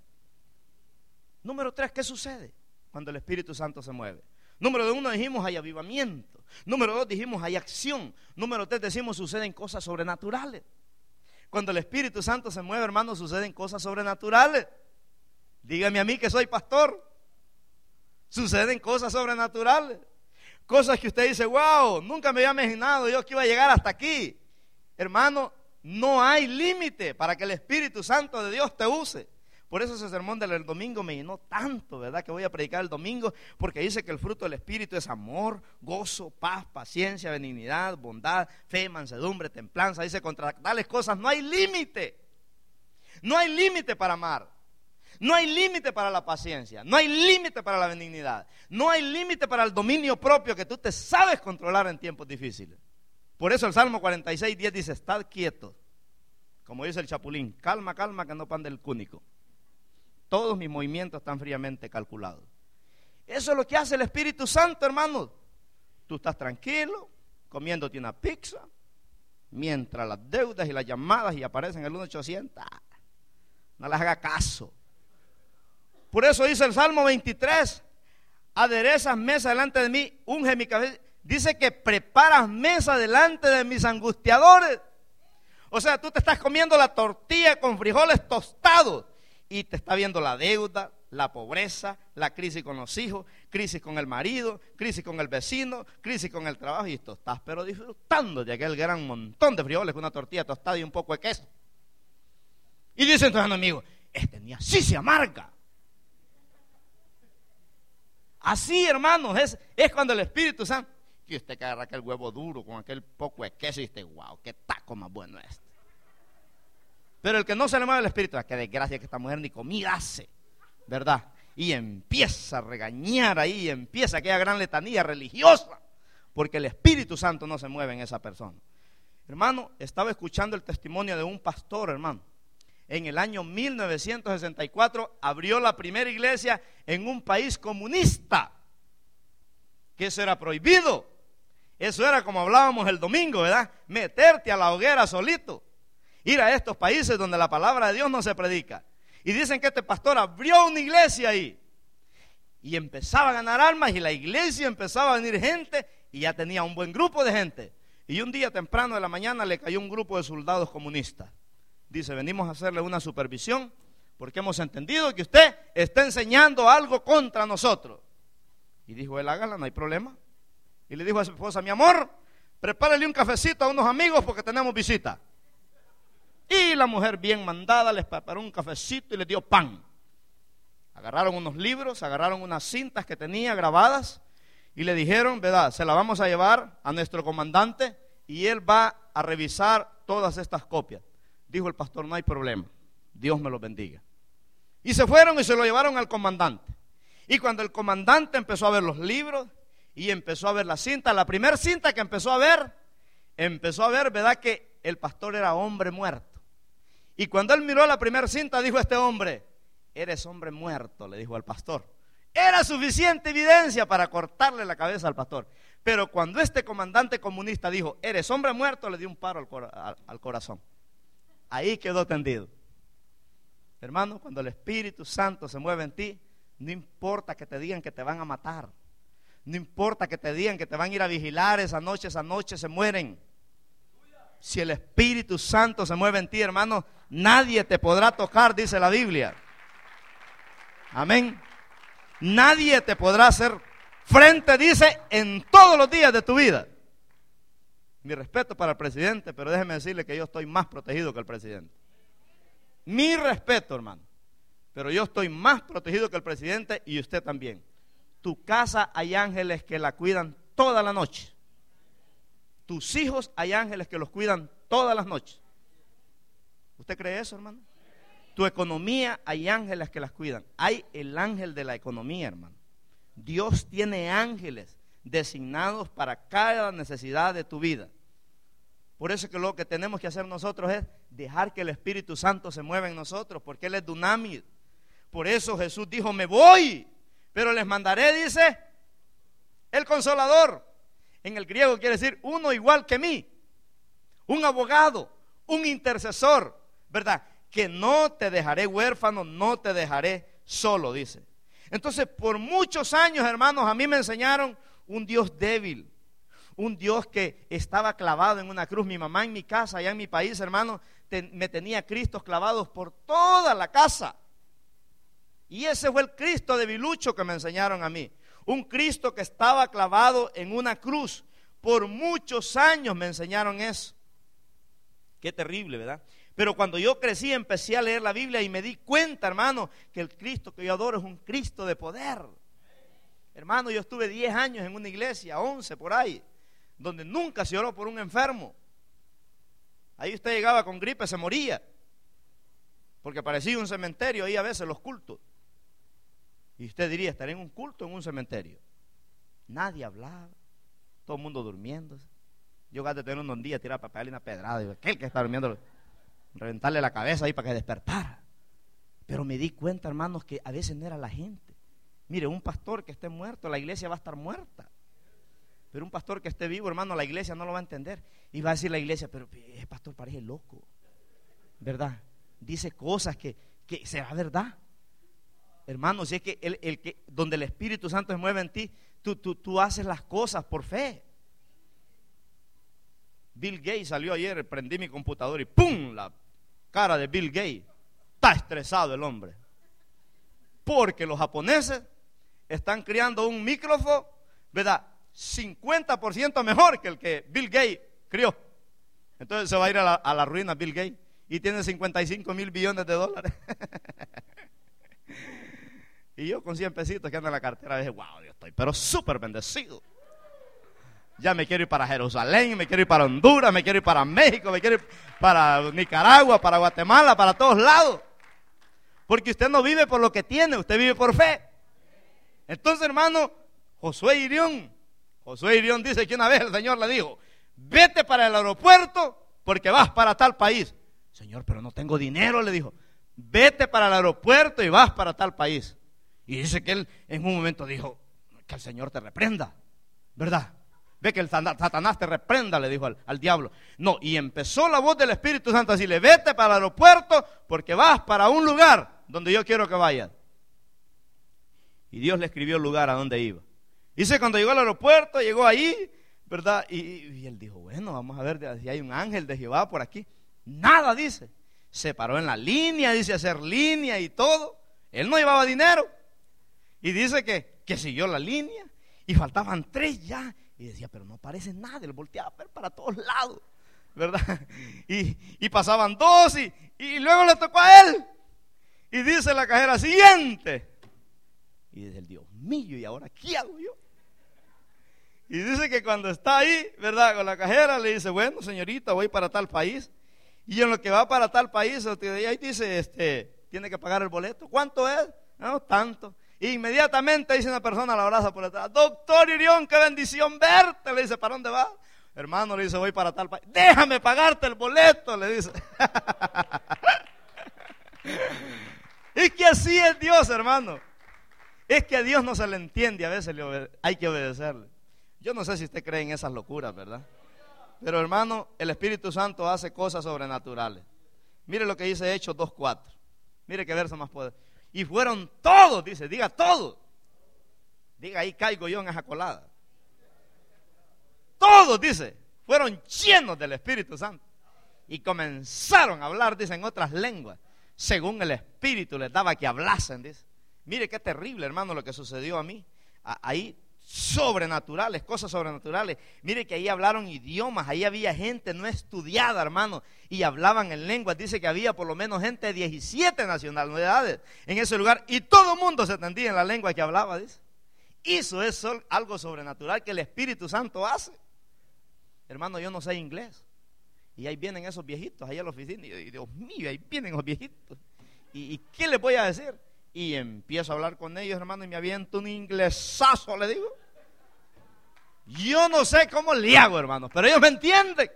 Número tres, ¿qué sucede cuando el Espíritu Santo se mueve? Número uno, dijimos, hay avivamiento. Número dos, dijimos, hay acción. Número tres, decimos, suceden cosas sobrenaturales. Cuando el Espíritu Santo se mueve, hermanos, suceden cosas sobrenaturales. Dígame a mí que soy pastor. Suceden cosas sobrenaturales. Cosas que usted dice, wow, nunca me había imaginado yo que iba a llegar hasta aquí. Hermano, no hay límite para que el Espíritu Santo de Dios te use. Por eso ese sermón del domingo me llenó tanto, ¿verdad? Que voy a predicar el domingo, porque dice que el fruto del Espíritu es amor, gozo, paz, paciencia, benignidad, bondad, fe, mansedumbre, templanza. Dice, contra tales cosas no hay límite. No hay límite para amar. No hay límite para la paciencia. No hay límite para la benignidad. No hay límite para el dominio propio que tú te sabes controlar en tiempos difíciles. Por eso el Salmo cuarenta y seis, diez dice, estad quietos. Como dice el Chapulín, calma, calma, que no pande el cúnico. Todos mis movimientos están fríamente calculados. Eso es lo que hace el Espíritu Santo, hermanos. Tú estás tranquilo, comiéndote una pizza, mientras las deudas y las llamadas y aparecen el uno ochocientos, no les haga caso. Por eso dice el Salmo veintitrés, aderezas mesa delante de mí, unge mi cabeza. Dice que preparas mesa delante de mis angustiadores. O sea, tú te estás comiendo la tortilla con frijoles tostados. Y te está viendo la deuda, la pobreza, la crisis con los hijos, crisis con el marido, crisis con el vecino, crisis con el trabajo. Y tú estás pero disfrutando de aquel gran montón de frijoles con una tortilla tostada y un poco de queso. Y dicen tus amigos, este ni así se amarga. Así, hermanos, es, es cuando el Espíritu Santo, que usted que agarra aquel huevo duro con aquel poco de queso y dice, wow, qué taco más bueno es este. Pero el que no se le mueve el Espíritu, qué desgracia que esta mujer ni comida hace, ¿verdad? Y empieza a regañar ahí, empieza aquella gran letanía religiosa, porque el Espíritu Santo no se mueve en esa persona. Hermano, estaba escuchando el testimonio de un pastor, hermano. En el año mil novecientos sesenta y cuatro abrió la primera iglesia en un país comunista, que eso era prohibido. Eso era como hablábamos el domingo, ¿verdad? Meterte a la hoguera solito. Ir a estos países donde la palabra de Dios no se predica. Y dicen que este pastor abrió una iglesia ahí. Y empezaba a ganar almas y la iglesia empezaba a venir gente y ya tenía un buen grupo de gente. Y un día temprano de la mañana le cayó un grupo de soldados comunistas. Dice, venimos a hacerle una supervisión porque hemos entendido que usted está enseñando algo contra nosotros. Y dijo él, hágala, no hay problema. Y le dijo a su esposa, mi amor, prepárale un cafecito a unos amigos porque tenemos visita. Y la mujer bien mandada les preparó un cafecito y les dio pan. Agarraron unos libros, agarraron unas cintas que tenía grabadas y le dijeron, ¿verdad? Se la vamos a llevar a nuestro comandante y él va a revisar todas estas copias. Dijo el pastor, no hay problema, Dios me los bendiga. Y se fueron y se lo llevaron al comandante. Y cuando el comandante empezó a ver los libros y empezó a ver la cinta, la primera cinta que empezó a ver, empezó a ver, ¿verdad? Que el pastor era hombre muerto. Y cuando él miró la primera cinta, dijo este hombre, eres hombre muerto, le dijo al pastor. Era suficiente evidencia para cortarle la cabeza al pastor. Pero cuando este comandante comunista dijo, eres hombre muerto, le dio un paro al, cor al, al corazón. Ahí quedó tendido. Hermano, cuando el Espíritu Santo se mueve en ti, no importa que te digan que te van a matar. No importa que te digan que te van a ir a vigilar esa noche, esa noche se mueren. Si el Espíritu Santo se mueve en ti, hermano, nadie te podrá tocar, dice la Biblia. Amén. Nadie te podrá hacer frente, dice, en todos los días de tu vida. Mi respeto para el presidente, pero déjeme decirle que yo estoy más protegido que el presidente. Mi respeto, hermano. Pero yo estoy más protegido que el presidente y usted también. Tu casa hay ángeles que la cuidan toda la noche. Tus hijos hay ángeles que los cuidan todas las noches. ¿Usted cree eso, hermano? Tu economía hay ángeles que las cuidan. Hay el ángel de la economía, hermano. Dios tiene ángeles designados para cada necesidad de tu vida. Por eso es que lo que tenemos que hacer nosotros es dejar que el Espíritu Santo se mueva en nosotros, porque Él es dunamis. Por eso Jesús dijo, me voy, pero les mandaré, dice, el Consolador. En el griego quiere decir uno igual que mí, un abogado, un intercesor, ¿verdad? Que no te dejaré huérfano, no te dejaré solo, dice. Entonces, por muchos años, hermanos, a mí me enseñaron un Dios débil, un Dios que estaba clavado en una cruz. Mi mamá en mi casa, allá en mi país, hermano, te, me tenía Cristos clavados por toda la casa. Y ese fue el Cristo debilucho que me enseñaron a mí. Un Cristo que estaba clavado en una cruz. Por muchos años me enseñaron eso. Qué terrible, ¿verdad? Pero cuando yo crecí empecé a leer la Biblia y me di cuenta, hermano, que el Cristo que yo adoro es un Cristo de poder. Hermano, yo estuve diez años en una iglesia, once por ahí, donde nunca se oró por un enfermo. Ahí usted llegaba con gripe, se moría, porque parecía un cementerio ahí a veces los cultos. Y usted diría, estaré en un culto o en un cementerio. Nadie hablaba, todo el mundo durmiéndose. Yo gato de tener un día, tirar papel y una pedrada, y aquel que está durmiendo, reventarle la cabeza ahí para que despertara. Pero me di cuenta, hermanos, que a veces no era la gente. Mire, un pastor que esté muerto, la iglesia va a estar muerta. Pero un pastor que esté vivo, hermano, la iglesia no lo va a entender. Y va a decir la iglesia, pero ese pastor parece loco, ¿verdad? Dice cosas que, que será verdad. Hermano, si es que, el, el que donde el Espíritu Santo se mueve en ti, tú, tú, tú haces las cosas por fe. Bill Gates salió ayer, prendí mi computador y ¡pum! La cara de Bill Gates. Está estresado el hombre. Porque los japoneses están creando un micrófono, ¿verdad? cincuenta por ciento mejor que el que Bill Gates crió. Entonces se va a ir a la, a la ruina Bill Gates. Y tiene cincuenta y cinco mil billones de dólares. Y yo con cien pesitos que ando en la cartera, dije, wow, yo estoy pero súper bendecido. Ya me quiero ir para Jerusalén, me quiero ir para Honduras, me quiero ir para México, me quiero ir para Nicaragua, para Guatemala, para todos lados. Porque usted no vive por lo que tiene, usted vive por fe. Entonces, hermano, Josué Irión, Josué Irión dice que una vez el Señor le dijo, vete para el aeropuerto porque vas para tal país. Señor, pero no tengo dinero, le dijo. Vete para el aeropuerto y vas para tal país. Y dice que él en un momento dijo, que el Señor te reprenda, ¿verdad? Ve que el Satanás te reprenda, le dijo al, al diablo. No, y empezó la voz del Espíritu Santo a decirle, vete para el aeropuerto porque vas para un lugar donde yo quiero que vayas. Y Dios le escribió el lugar a donde iba. Dice, cuando llegó al aeropuerto, llegó ahí, ¿verdad? Y, y él dijo, bueno, vamos a ver si hay un ángel de Jehová por aquí. Nada, dice. Se paró en la línea, dice, hacer línea y todo. Él no llevaba dinero. Y dice que, que siguió la línea y faltaban tres ya. Y decía, pero no aparece nada. Él volteaba a ver para todos lados, ¿verdad? Y, y pasaban dos y, y luego le tocó a él. Y dice la cajera, siguiente. Y dice, Dios mío, ¿y ahora qué hago yo? Y dice que cuando está ahí, ¿verdad? Con la cajera le dice, bueno, señorita, voy para tal país. Y en lo que va para tal país, ahí dice, este, tiene que pagar el boleto. ¿Cuánto es? No, tanto. E inmediatamente dice una persona, la abraza por detrás, doctor Irión, qué bendición verte. Le dice, ¿para dónde va? Hermano, le dice, voy para tal país. Déjame pagarte el boleto, le dice. Es que así es Dios, hermano. Es que a Dios no se le entiende, a veces le hay que obedecerle. Yo no sé si usted cree en esas locuras, ¿verdad? Pero hermano, el Espíritu Santo hace cosas sobrenaturales. Mire lo que dice Hechos dos cuatro. Mire qué verso más poderoso. Y fueron todos, dice, diga todos. Diga, ahí caigo yo en esa colada. Todos, dice, fueron llenos del Espíritu Santo. Y comenzaron a hablar, dice, en otras lenguas, según el Espíritu les daba que hablasen, dice. Mire qué terrible, hermano, lo que sucedió a mí. Ahí, sobrenaturales, cosas sobrenaturales. Mire que ahí hablaron idiomas, ahí había gente no estudiada, hermano, y hablaban en lenguas. Dice que había por lo menos gente de diecisiete nacionalidades en ese lugar, y todo el mundo se entendía en la lengua que hablaba, dice. Eso es algo sobrenatural que el Espíritu Santo hace. Hermano, yo no sé inglés, y ahí vienen esos viejitos, ahí a la oficina, y Dios mío, ahí vienen los viejitos. ¿Y, y qué les voy a decir? Y empiezo a hablar con ellos, hermano, y me aviento un inglesazo, le digo. Yo no sé cómo le hago, hermano, pero ellos me entienden.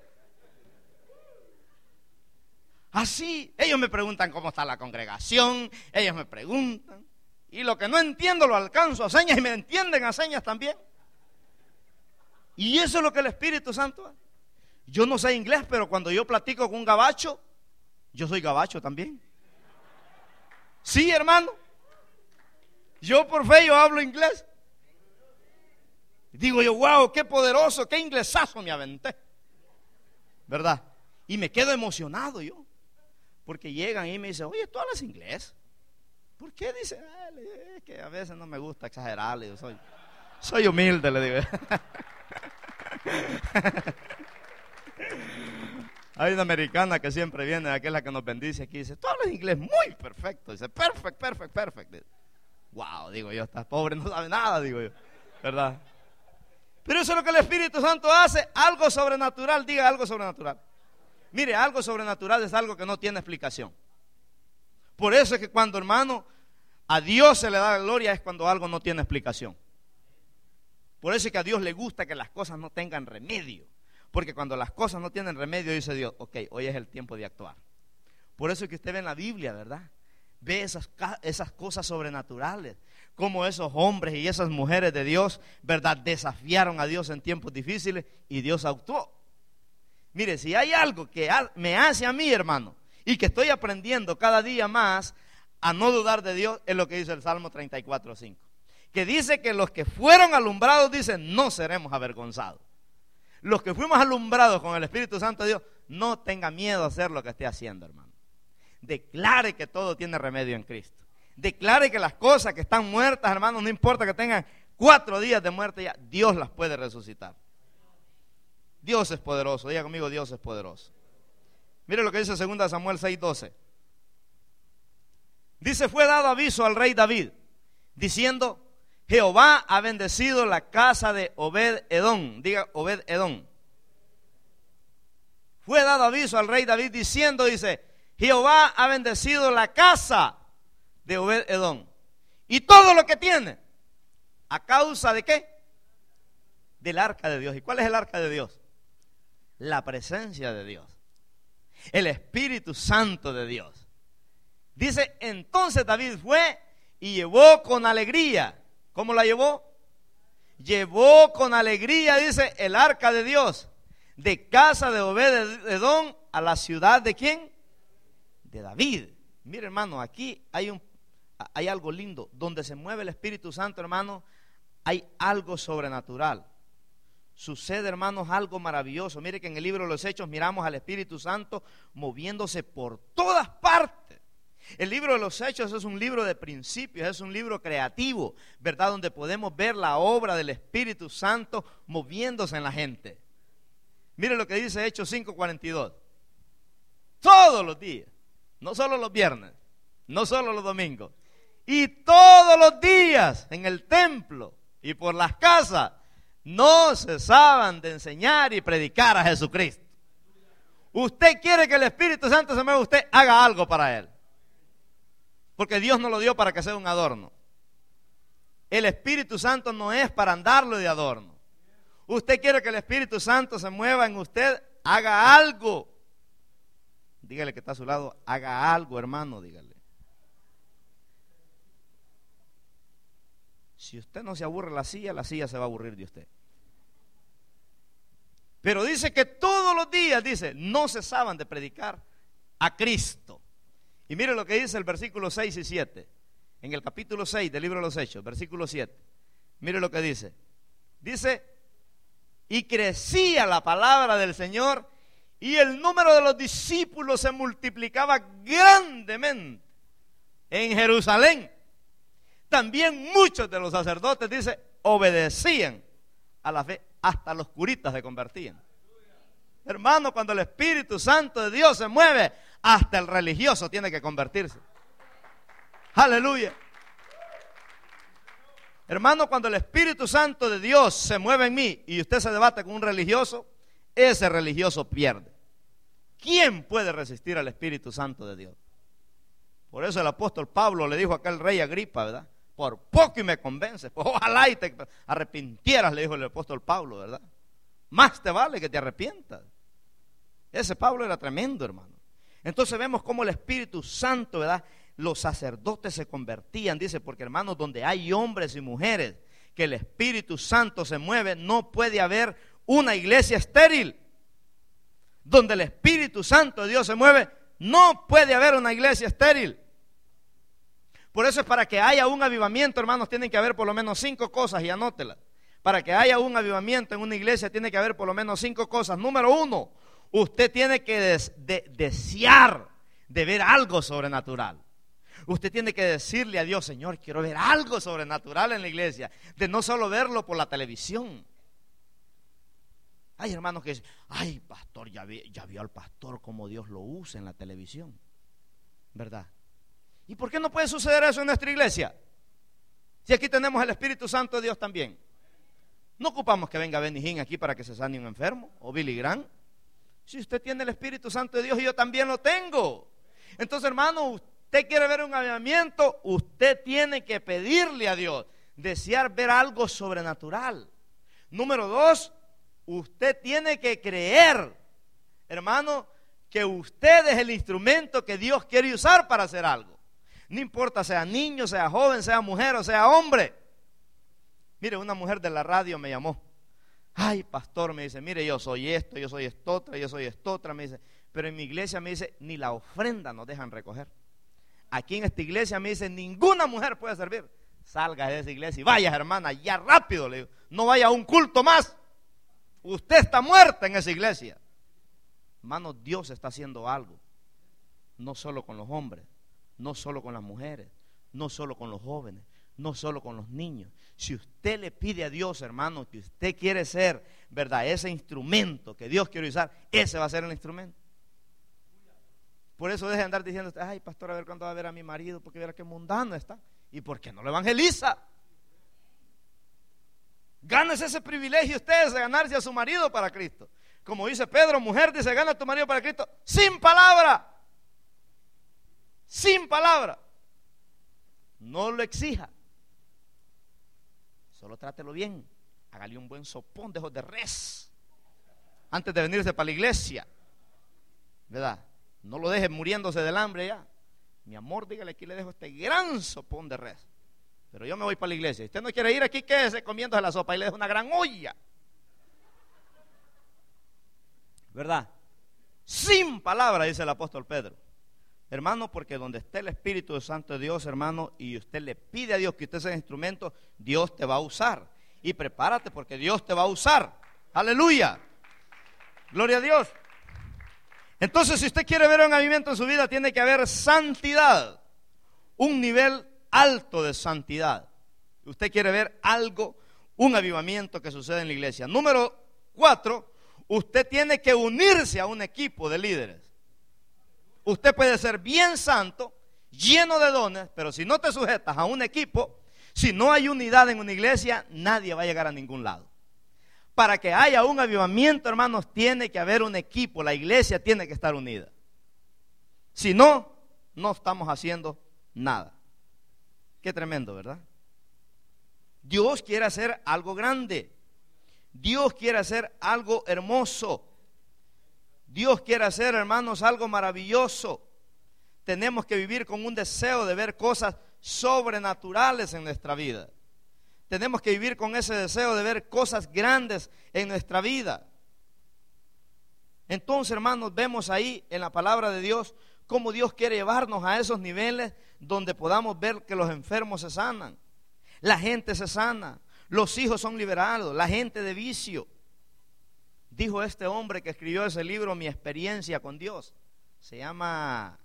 Así, ellos me preguntan cómo está la congregación, ellos me preguntan. Y lo que no entiendo lo alcanzo a señas y me entienden a señas también. Y eso es lo que el Espíritu Santo hace. Yo no sé inglés, pero cuando yo platico con un gabacho, yo soy gabacho también. Sí, hermano. Yo por fe yo hablo inglés. Digo yo, wow, qué poderoso, qué inglesazo me aventé, ¿verdad? Y me quedo emocionado yo, porque llegan y me dicen, oye, ¿tú hablas inglés? ¿Por qué? Dice, ah, es que a veces no me gusta exagerar, le digo, soy, soy humilde, le digo. Hay una americana que siempre viene, aquella que nos bendice aquí, dice, tú hablas inglés muy perfecto. Dice, perfect, perfect, perfect. Wow, digo yo, estás pobre, no sabe nada, digo yo, ¿verdad? Pero eso es lo que el Espíritu Santo hace, algo sobrenatural, diga algo sobrenatural. Mire, algo sobrenatural es algo que no tiene explicación. Por eso es que cuando, hermano, a Dios se le da la gloria es cuando algo no tiene explicación. Por eso es que a Dios le gusta que las cosas no tengan remedio. Porque cuando las cosas no tienen remedio, dice Dios, ok, hoy es el tiempo de actuar. Por eso es que usted ve en la Biblia, ¿verdad? Ve esas, esas cosas sobrenaturales, como esos hombres y esas mujeres de Dios, ¿verdad? Desafiaron a Dios en tiempos difíciles y Dios actuó. Mire, si hay algo que me hace a mí, hermano, y que estoy aprendiendo cada día más a no dudar de Dios, es lo que dice el Salmo treinta y cuatro, cinco. Que dice que los que fueron alumbrados, dicen, no seremos avergonzados. Los que fuimos alumbrados con el Espíritu Santo de Dios, no tenga miedo a hacer lo que esté haciendo, hermano. Declare que todo tiene remedio en Cristo. Declare que las cosas que están muertas, hermano, no importa que tengan cuatro días de muerte ya, Dios las puede resucitar. Dios es poderoso, diga conmigo, Dios es poderoso. Mire lo que dice segunda Samuel seis doce. Dice, fue dado aviso al rey David, diciendo, Jehová ha bendecido la casa de Obed-Edom. Diga Obed-Edom. Fue dado aviso al rey David diciendo, dice, Jehová ha bendecido la casa de Obed-Edom y todo lo que tiene. ¿A causa de qué? Del arca de Dios. ¿Y cuál es el arca de Dios? La presencia de Dios, el Espíritu Santo de Dios. Dice, entonces David fue y llevó con alegría. ¿Cómo la llevó? Llevó con alegría, dice, el arca de Dios, de casa de Obed-Edom a la ciudad de ¿quién? De David. Mire, hermano, aquí hay un hay algo lindo. Donde se mueve el Espíritu Santo, hermano, hay algo sobrenatural. Sucede, hermanos, algo maravilloso. Mire que en el libro de los Hechos miramos al Espíritu Santo moviéndose por todas partes. El libro de los Hechos es un libro de principios, es un libro creativo, ¿verdad? Donde podemos ver la obra del Espíritu Santo moviéndose en la gente. Mire lo que dice Hechos cinco cuarenta y dos. Todos los días, no solo los viernes, no solo los domingos, y todos los días en el templo y por las casas, no cesaban de enseñar y predicar a Jesucristo. Usted quiere que el Espíritu Santo se mueva, usted haga algo para Él. Porque Dios no lo dio para que sea un adorno. El Espíritu Santo no es para andarlo de adorno. Usted quiere que el Espíritu Santo se mueva en usted, haga algo. Dígale que está a su lado, haga algo, hermano, dígale. Si usted no se aburre la silla, la silla se va a aburrir de usted. Pero dice que todos los días, dice, no cesaban de predicar a Cristo. Y mire lo que dice el versículo seis y siete. En el capítulo seis del libro de los Hechos, versículo siete. Mire lo que dice. Dice, y crecía la palabra del Señor y el número de los discípulos se multiplicaba grandemente en Jerusalén. También muchos de los sacerdotes, dice, obedecían a la fe. Hasta los curitas se convertían. Hermano, cuando el Espíritu Santo de Dios se mueve, hasta el religioso tiene que convertirse. Aleluya. Hermano, cuando el Espíritu Santo de Dios se mueve en mí y usted se debate con un religioso, ese religioso pierde. ¿Quién puede resistir al Espíritu Santo de Dios? Por eso el apóstol Pablo le dijo a aquel rey Agripa, ¿verdad? Por poco y me convences, pues ojalá y te arrepintieras, le dijo el apóstol Pablo, ¿verdad? Más te vale que te arrepientas. Ese Pablo era tremendo, hermano. Entonces vemos cómo el Espíritu Santo, ¿verdad? Los sacerdotes se convertían, dice, porque hermanos, donde hay hombres y mujeres que el Espíritu Santo se mueve, no puede haber una iglesia estéril. Donde el Espíritu Santo de Dios se mueve, no puede haber una iglesia estéril. Por eso es para que haya un avivamiento, hermanos, tienen que haber por lo menos cinco cosas y anótelas. Para que haya un avivamiento en una iglesia tiene que haber por lo menos cinco cosas. Número uno, usted tiene que des, de, desear de ver algo sobrenatural. Usted tiene que decirle a Dios, Señor, quiero ver algo sobrenatural en la iglesia. De no solo verlo por la televisión. Hay hermanos que dicen, ay, pastor, ya, vi, ya vio al pastor cómo Dios lo usa en la televisión. ¿Verdad? ¿Y por qué no puede suceder eso en nuestra iglesia? Si aquí tenemos el Espíritu Santo de Dios también. No ocupamos que venga Benny Hinn aquí para que se sane un enfermo, o Billy Graham. Si usted tiene el Espíritu Santo de Dios y yo también lo tengo. Entonces, hermano, usted quiere ver un avivamiento, usted tiene que pedirle a Dios, desear ver algo sobrenatural. Número dos, usted tiene que creer, hermano, que usted es el instrumento que Dios quiere usar para hacer algo. No importa sea niño, sea joven, sea mujer o sea hombre. Mire, una mujer de la radio me llamó. Ay, pastor, me dice, mire, yo soy esto, yo soy esto otra, yo soy esto otra, me dice, pero en mi iglesia me dice, ni la ofrenda nos dejan recoger. Aquí en esta iglesia me dice, ninguna mujer puede servir. Salga de esa iglesia y vaya, hermana, ya rápido, le digo, no vaya a un culto más. Usted está muerta en esa iglesia. Hermano, Dios está haciendo algo. No solo con los hombres, no solo con las mujeres, no solo con los jóvenes, no solo con los niños. Si usted le pide a Dios, hermano, que usted quiere ser, ¿verdad?, ese instrumento que Dios quiere usar, ese va a ser el instrumento. Por eso deje de andar diciendo, ay, pastor, a ver cuándo va a ver a mi marido, porque verá qué mundano está. ¿Y por qué no lo evangeliza? Gánese ese privilegio usted de ganarse a su marido para Cristo. Como dice Pedro, mujer, dice, gana a tu marido para Cristo sin palabra. Sin palabra. No lo exija. Solo trátelo bien. Hágale un buen sopón de ojos de res antes de venirse para la iglesia, ¿verdad? No lo deje muriéndose del hambre ya. Mi amor, dígale, aquí le dejo este gran sopón de res, pero yo me voy para la iglesia. Si usted no quiere ir aquí, quédese comiéndose la sopa y le dejo una gran olla, ¿verdad? Sin palabra, dice el apóstol Pedro. Hermano, porque donde esté el Espíritu Santo de Dios, hermano, y usted le pide a Dios que usted sea instrumento, Dios te va a usar. Y prepárate porque Dios te va a usar. Aleluya. Gloria a Dios. Entonces, si usted quiere ver un avivamiento en su vida, tiene que haber santidad. un nivel alto de santidad. Usted quiere ver algo, un avivamiento que sucede en la iglesia. Número cuatro, usted tiene que unirse a un equipo de líderes. Usted puede ser bien santo, lleno de dones, pero si no te sujetas a un equipo, si no hay unidad en una iglesia, nadie va a llegar a ningún lado. Para que haya un avivamiento, hermanos, tiene que haber un equipo. La iglesia tiene que estar unida. Si no, no estamos haciendo nada. Qué tremendo, ¿verdad? Dios quiere hacer algo grande. Dios quiere hacer algo hermoso. Dios quiere hacer, hermanos, algo maravilloso. Tenemos que vivir con un deseo de ver cosas sobrenaturales en nuestra vida. Tenemos que vivir con ese deseo de ver cosas grandes en nuestra vida. Entonces, hermanos, vemos ahí en la palabra de Dios cómo Dios quiere llevarnos a esos niveles donde podamos ver que los enfermos se sanan, la gente se sana, los hijos son liberados, la gente de vicio. Dijo este hombre que escribió ese libro, Mi experiencia con Dios. Se llama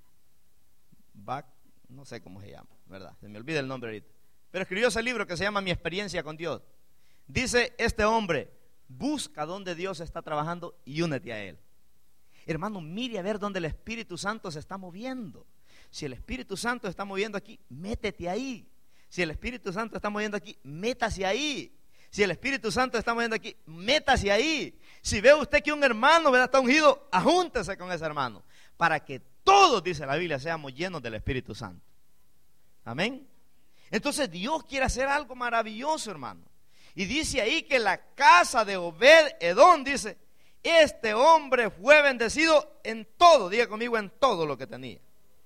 Bach, no sé cómo se llama, ¿verdad? Se me olvida el nombre ahorita. Pero escribió ese libro que se llama Mi experiencia con Dios. Dice este hombre, busca donde Dios está trabajando y únete a Él. Hermano, mire a ver dónde el Espíritu Santo se está moviendo. Si el Espíritu Santo está moviendo aquí, métete ahí. Si el Espíritu Santo está moviendo aquí, métase ahí. Si el Espíritu Santo está moviendo aquí, métase ahí. Si ve usted que un hermano, ¿verdad?, está ungido, ajúntese con ese hermano. Para que todos, dice la Biblia, seamos llenos del Espíritu Santo. Amén. Entonces Dios quiere hacer algo maravilloso, hermano. Y dice ahí que la casa de Obed-Edom, dice, este hombre fue bendecido en todo, diga conmigo, en todo lo que tenía.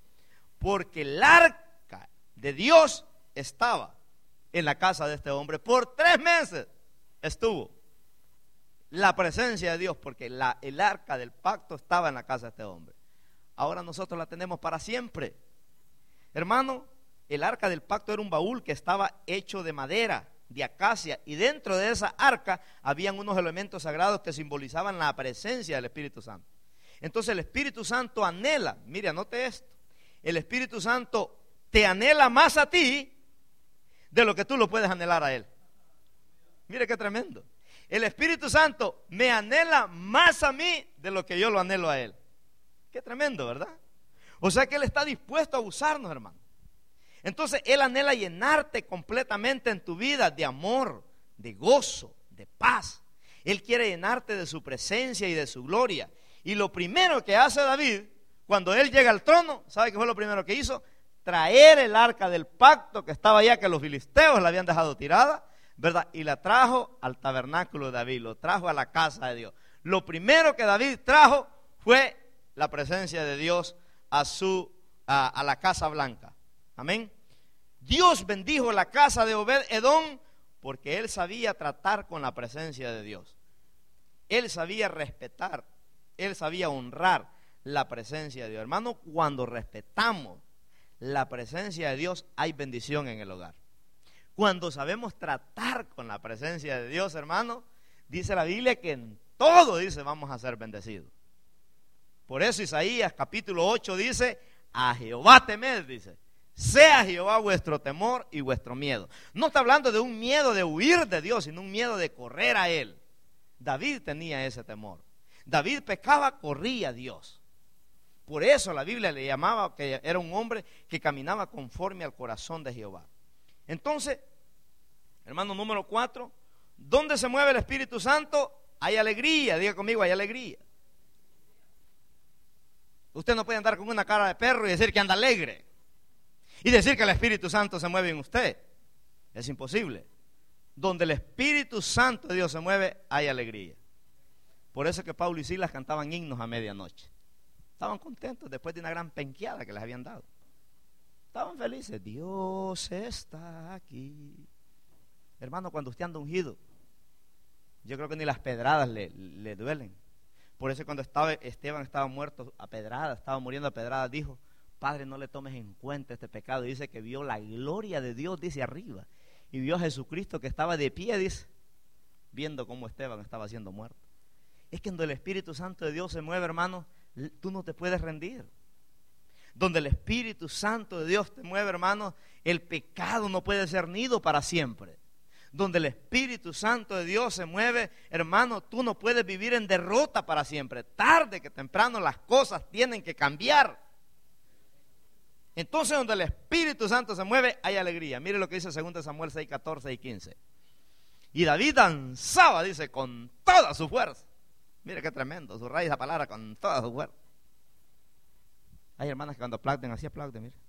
Porque el arca de Dios estaba en la casa de este hombre. Por tres meses estuvo la presencia de Dios, porque la, el arca del pacto estaba en la casa de este hombre. Ahora nosotros la tenemos para siempre. Hermano, el arca del pacto era un baúl que estaba hecho de madera, de acacia, y dentro de esa arca habían unos elementos sagrados que simbolizaban la presencia del Espíritu Santo. Entonces el Espíritu Santo anhela, mire, anote esto, el Espíritu Santo te anhela más a ti de lo que tú lo puedes anhelar a Él. Mire qué tremendo. El Espíritu Santo me anhela más a mí de lo que yo lo anhelo a Él. Qué tremendo, ¿verdad? O sea que Él está dispuesto a usarnos, hermano. Entonces Él anhela llenarte completamente en tu vida de amor, de gozo, de paz. Él quiere llenarte de su presencia y de su gloria. Y lo primero que hace David, cuando él llega al trono, ¿sabe qué fue lo primero que hizo? Traer el arca del pacto que estaba allá, que los filisteos la habían dejado tirada, ¿verdad? Y la trajo al tabernáculo de David, lo trajo a la casa de Dios. Lo primero que David trajo fue la presencia de Dios a, su, a, a la casa blanca. Amén. Dios bendijo la casa de Obed-Edom porque él sabía tratar con la presencia de Dios. Él sabía respetar, él sabía honrar la presencia de Dios. Hermano, cuando respetamos la presencia de Dios, hay bendición en el hogar. Cuando sabemos tratar con la presencia de Dios, hermano, dice la Biblia que en todo, dice, vamos a ser bendecidos. Por eso Isaías capítulo ocho dice, a Jehová temed, dice, sea Jehová vuestro temor y vuestro miedo. No está hablando de un miedo de huir de Dios, sino un miedo de correr a Él. David tenía ese temor. David pecaba, corría a Dios. Por eso la Biblia le llamaba que era un hombre que caminaba conforme al corazón de Jehová. Entonces, hermano, número cuatro, ¿dónde se mueve el Espíritu Santo? Hay alegría, diga conmigo, hay alegría. Usted no puede andar con una cara de perro y decir que anda alegre y decir que el Espíritu Santo se mueve en usted. Es imposible. Donde el Espíritu Santo de Dios se mueve, hay alegría. Por eso es que Pablo y Silas cantaban himnos a medianoche. Estaban contentos después de una gran penqueada que les habían dado. Estaban felices. Dios está aquí. Hermano, cuando usted anda ungido, yo creo que ni las pedradas le, le duelen. Por eso cuando estaba, Esteban estaba muerto a pedradas, estaba muriendo a pedradas, dijo, Padre, no le tomes en cuenta este pecado. Y dice que vio la gloria de Dios, dice arriba. Y vio a Jesucristo que estaba de pie, dice, viendo cómo Esteban estaba siendo muerto. Es que cuando el Espíritu Santo de Dios se mueve, hermano, tú no te puedes rendir. Donde el Espíritu Santo de Dios te mueve, hermano, el pecado no puede ser nido para siempre. Donde el Espíritu Santo de Dios se mueve, hermano, tú no puedes vivir en derrota para siempre. Tarde que temprano las cosas tienen que cambiar. Entonces, donde el Espíritu Santo se mueve, hay alegría. Mire lo que dice segundo Samuel seis, catorce y quince. Y David danzaba, dice, con toda su fuerza. Mire qué tremendo, su raíz, la palabra, con toda su fuerza. Hay hermanas que cuando aplauden, así aplauden, mire.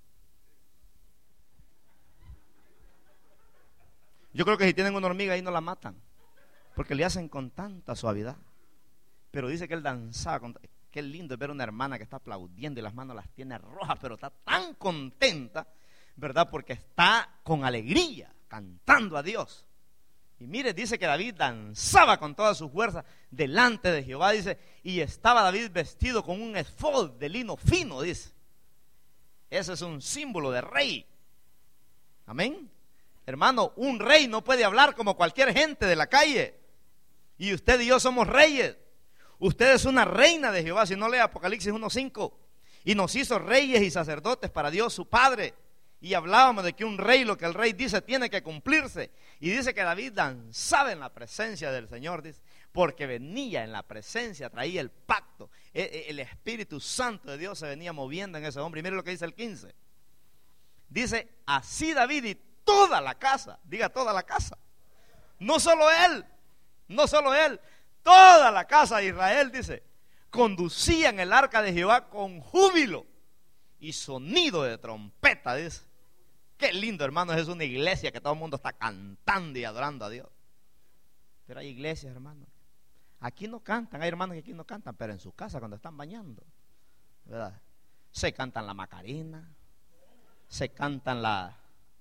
Yo creo que si tienen una hormiga ahí no la matan, porque le hacen con tanta suavidad. Pero dice que él danzaba con... Qué lindo es ver una hermana que está aplaudiendo y las manos las tiene rojas, pero está tan contenta, ¿verdad? Porque está con alegría, cantando a Dios. Y mire, dice que David danzaba con toda su fuerza delante de Jehová, dice, y estaba David vestido con un efod de lino fino, dice. Ese es un símbolo de rey. Amén. Hermano, un rey no puede hablar como cualquier gente de la calle. Y usted y yo somos reyes. Usted es una reina de Jehová, si no lee Apocalipsis uno cinco. Y nos hizo reyes y sacerdotes para Dios su Padre. Y hablábamos de que un rey, lo que el rey dice, tiene que cumplirse. Y dice que David danzaba en la presencia del Señor, dice, porque venía en la presencia, traía el pacto. El Espíritu Santo de Dios se venía moviendo en ese hombre. Y mire lo que dice el quince. Dice, así David y toda la casa, diga toda la casa. No solo él, no solo él. Toda la casa de Israel, dice, conducían el arca de Jehová con júbilo y sonido de trompeta, dice. Qué lindo, hermanos, es una iglesia que todo el mundo está cantando y adorando a Dios. Pero hay iglesias, hermanos, aquí no cantan, hay hermanos que aquí no cantan, pero en su casa cuando están bañando, ¿verdad? Se cantan la Macarena, se cantan la...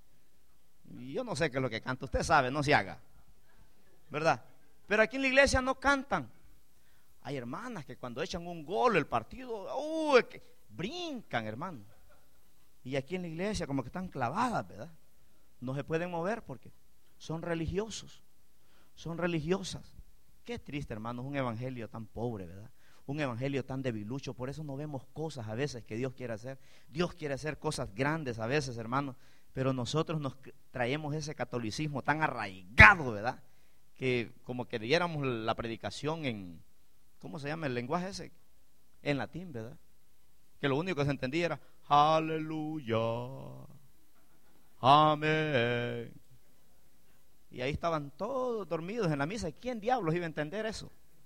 Yo no sé qué es lo que canta, usted sabe, no se haga, ¿verdad? Pero aquí en la iglesia no cantan. Hay hermanas que cuando echan un gol el partido, uh, que brincan, hermano. Y aquí en la iglesia como que están clavadas, ¿verdad? No se pueden mover porque son religiosos, son religiosas. Qué triste, hermanos, un evangelio tan pobre, ¿verdad? Un evangelio tan debilucho. Por eso no vemos cosas a veces que Dios quiere hacer. Dios quiere hacer cosas grandes a veces, hermanos, pero nosotros nos traemos ese catolicismo tan arraigado, ¿verdad? Que como que diéramos la predicación en, ¿cómo se llama el lenguaje ese? En latín, ¿verdad? Que lo único que se entendía era aleluya, amén. Y ahí estaban todos dormidos en la misa. ¿Y quién diablos iba a entender eso?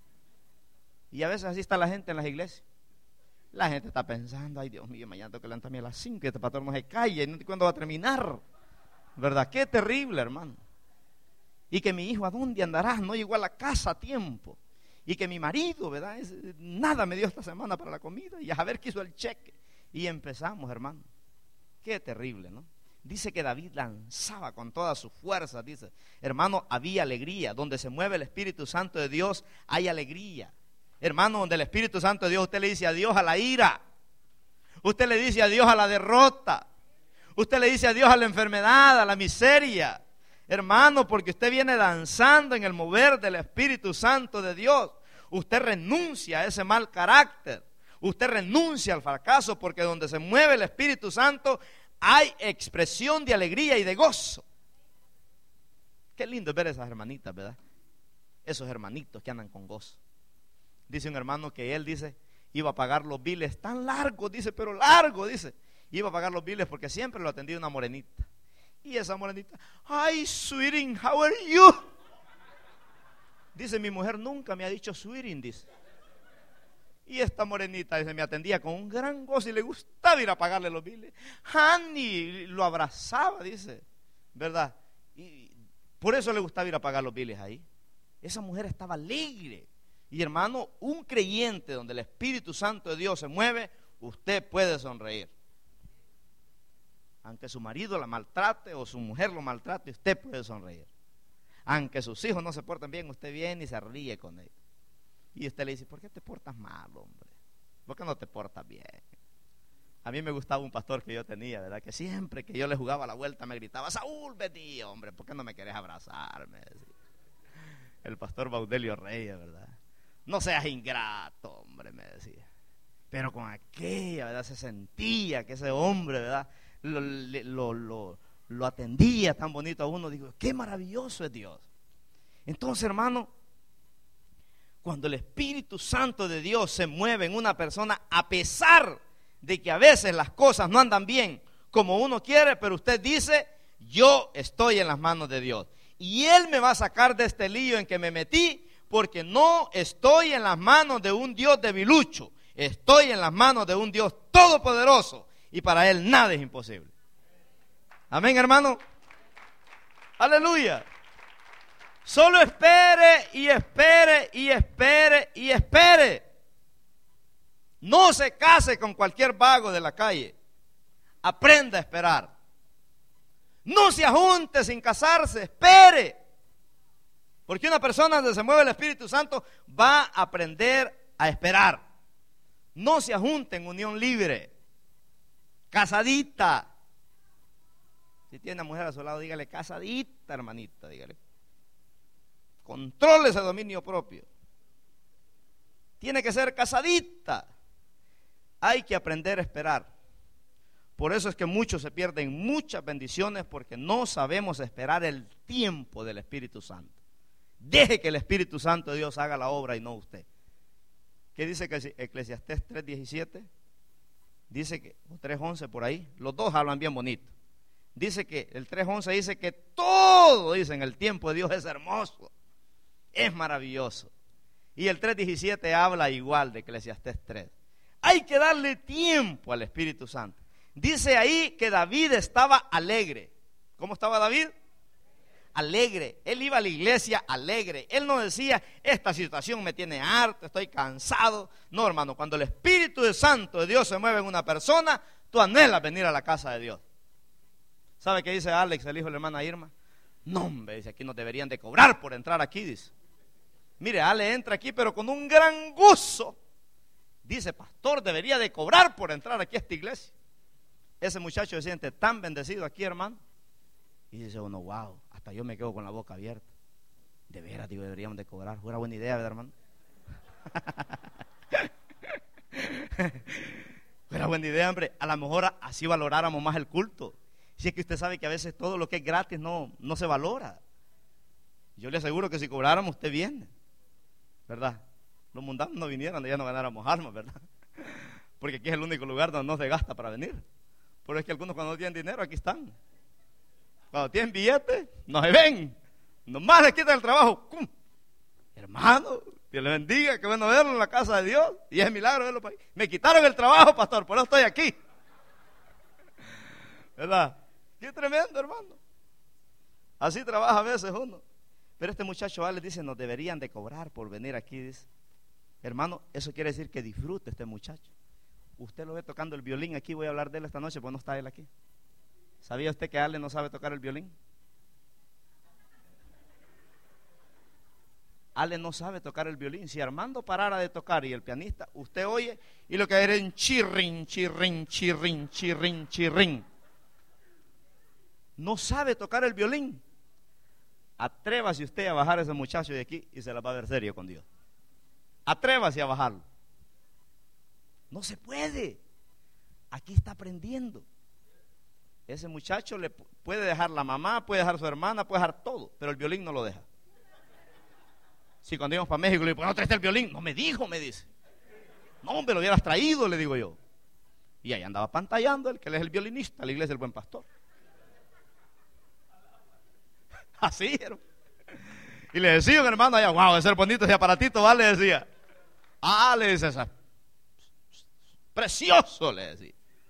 Y a veces así está la gente en las iglesias. La gente está pensando, ay Dios mío, mañana tengo que levantarme a las cinco y este pastor no se calla y no sé cuándo va a terminar, ¿verdad? Qué terrible, hermano. Y que mi hijo, ¿a dónde andarás? No llegó a la casa a tiempo. Y que mi marido, ¿verdad? Es, nada me dio esta semana para la comida. Y a ver qué hizo el cheque. Y empezamos, hermano. Qué terrible, ¿no? Dice que David lanzaba con toda su fuerza, dice. Hermano, había alegría. Donde se mueve el Espíritu Santo de Dios, hay alegría. Hermano, donde el Espíritu Santo de Dios, usted le dice adiós a la ira. Usted le dice adiós a la derrota. Usted le dice adiós a la enfermedad, a la miseria. Hermano, porque usted viene danzando en el mover del Espíritu Santo de Dios. Usted renuncia a ese mal carácter. Usted renuncia al fracaso, porque donde se mueve el Espíritu Santo hay expresión de alegría y de gozo. Qué lindo es ver esas hermanitas, ¿verdad? Esos hermanitos que andan con gozo. Dice un hermano que él dice, iba a pagar los biles tan largos, dice, pero largo, dice. Iba a pagar los biles porque siempre lo atendía una morenita. Y esa morenita, hi sweetie, how are you? Dice, mi mujer nunca me ha dicho sweetie, dice. Y esta morenita, dice, me atendía con un gran gozo y le gustaba ir a pagarle los biles. Honey, lo abrazaba, dice, ¿verdad? Y por eso le gustaba ir a pagar los biles ahí. Esa mujer estaba alegre. Y hermano, un creyente donde el Espíritu Santo de Dios se mueve, usted puede sonreír. Aunque su marido la maltrate o su mujer lo maltrate, usted puede sonreír. Aunque sus hijos no se porten bien, usted viene y se ríe con ellos. Y usted le dice, ¿por qué te portas mal, hombre? ¿Por qué no te portas bien? A mí me gustaba un pastor que yo tenía, ¿verdad? Que siempre que yo le jugaba la vuelta me gritaba, Saúl, vení, hombre, ¿por qué no me querés abrazar? Me decía. El pastor Baudelio Reyes, ¿verdad? No seas ingrato, hombre, me decía. pero con aquella, ¿verdad? Se sentía que ese hombre, ¿verdad? Lo, lo, lo, lo atendía tan bonito a uno. Digo, qué maravilloso es Dios. Entonces, hermano, cuando el Espíritu Santo de Dios se mueve en una persona, a pesar de que a veces las cosas no andan bien como uno quiere, pero usted dice, yo estoy en las manos de Dios. Y Él me va a sacar de este lío en que me metí, porque no estoy en las manos de un Dios debilucho. Estoy en las manos de un Dios todopoderoso, y para Él nada es imposible. Amén, hermano. Aleluya. Solo espere y espere y espere y espere. No se case con cualquier vago de la calle. Aprenda a esperar. No se ajunte sin casarse, espere. Porque una persona donde se mueve el Espíritu Santo va a aprender a esperar. No se ajunte en unión libre. Casadita. Si tiene una mujer a su lado, dígale casadita, hermanita, dígale. Controle ese dominio propio. Tiene que ser casadita. Hay que aprender a esperar. Por eso es que muchos se pierden muchas bendiciones, porque no sabemos esperar el tiempo del Espíritu Santo. Deje que el Espíritu Santo de Dios haga la obra y no usted. ¿Qué dice Eclesiastés tres diecisiete? Dice que, o tres once por ahí, los dos hablan bien bonito. Dice que, el tres once dice que todo, dicen, el tiempo de Dios es hermoso, es maravilloso. Y el tres diecisiete habla igual de Eclesiastés tres. Hay que darle tiempo al Espíritu Santo. Dice ahí que David estaba alegre. ¿Cómo estaba David? Alegre. Él iba a la iglesia alegre. Él no decía, esta situación me tiene harto, estoy cansado. No, hermano, cuando el Espíritu Santo de Dios se mueve en una persona, tú anhelas venir a la casa de Dios. ¿Sabe qué dice Alex, el hijo de la hermana Irma? No, hombre, dice, aquí nos deberían de cobrar por entrar aquí, dice. Mire, Ale entra aquí, pero con un gran gozo. Dice, pastor, debería de cobrar por entrar aquí a esta iglesia. Ese muchacho se siente tan bendecido aquí, hermano. Y dice uno, wow, hasta yo me quedo con la boca abierta. De veras, digo, deberíamos de cobrar. Fuera buena idea, ¿verdad, hermano? Fuera buena idea, hombre. A lo mejor así valoráramos más el culto. Si es que usted sabe que a veces todo lo que es gratis no, no se valora. Yo le aseguro que si cobráramos, usted viene, ¿verdad? Los mundanos no vinieran, ya no ganáramos almas, ¿verdad? Porque aquí es el único lugar donde no se gasta para venir. Pero es que algunos cuando no tienen dinero, aquí están. Cuando tienen billetes, no se ven. Nomás les quitan el trabajo. ¡Cum! Hermano, Dios le bendiga, qué bueno verlo en la casa de Dios. Y es milagro verlo por ahí. Me quitaron el trabajo, pastor, por eso estoy aquí. ¿Verdad? Qué tremendo, hermano. Así trabaja a veces uno. Pero este muchacho Ale dice, nos deberían de cobrar por venir aquí, dice. Hermano, eso quiere decir que disfrute este muchacho. Usted lo ve tocando el violín aquí, voy a hablar de él esta noche, pues no está él aquí. ¿Sabía usted que Ale no sabe tocar el violín? Ale no sabe tocar el violín. Si Armando parara de tocar y el pianista, usted oye y lo que era en chirrin, chirrin, chirrin, chirrin, chirrin. No sabe tocar el violín. Atrévase usted a bajar a ese muchacho de aquí y se la va a ver serio con Dios. Atrévase a bajarlo. No se puede. Aquí está aprendiendo. Ese muchacho le puede dejar la mamá, puede dejar su hermana, puede dejar todo, pero el violín no lo deja. Si cuando íbamos para México le digo, ¿por qué no traes el violín? No me dijo, me dice. No, me lo hubieras traído, le digo yo. Y ahí andaba pantallando el que él es el violinista, la iglesia del Buen Pastor. Así, hermano. Y le decía un hermano allá, wow, ese bonito, ese aparatito, ¿vale? Le decía. Ah, le dice esa. Precioso, le decía.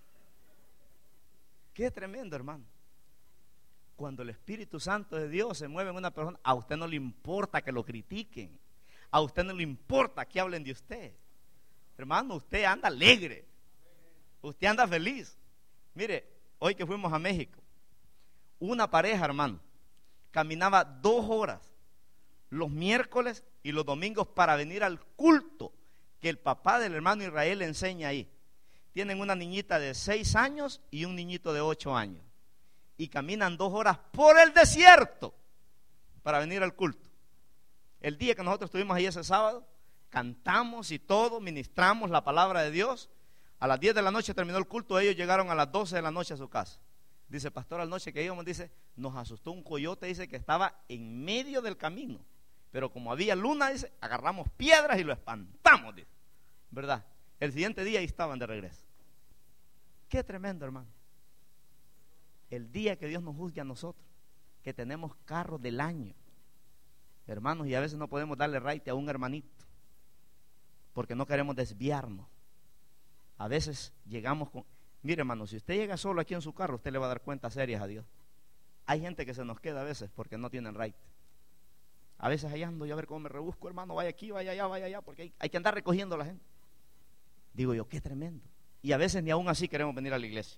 Qué tremendo, hermano. Cuando el Espíritu Santo de Dios se mueve en una persona, a usted no le importa que lo critiquen. A usted no le importa que hablen de usted. Hermano, usted anda alegre. Usted anda feliz. Mire, hoy que fuimos a México, una pareja, hermano, caminaba dos horas los miércoles y los domingos para venir al culto que el papá del hermano Israel enseña ahí. Tienen una niñita de seis años y un niñito de ocho años. Y caminan dos horas por el desierto para venir al culto. El día que nosotros estuvimos ahí ese sábado, cantamos y todo, ministramos la palabra de Dios. A las diez de la noche terminó el culto, ellos llegaron a las doce de la noche a su casa. Dice, pastor, al noche que íbamos, dice, nos asustó un coyote, dice, que estaba en medio del camino. Pero como había luna, dice, agarramos piedras y lo espantamos, dice. ¿Verdad? El siguiente día ahí estaban de regreso. Qué tremendo, hermano. El día que Dios nos juzgue a nosotros, que tenemos carro del año, hermanos, y a veces no podemos darle raite a un hermanito, porque no queremos desviarnos. A veces llegamos con... Mire, hermano, si usted llega solo aquí en su carro, usted le va a dar cuentas serias a Dios. Hay gente que se nos queda a veces porque no tienen raite. A veces allá ando yo a ver cómo me rebusco, hermano, vaya aquí, vaya allá, vaya allá, porque hay, hay que andar recogiendo a la gente. Digo yo, qué tremendo. Y a veces ni aún así queremos venir a la iglesia.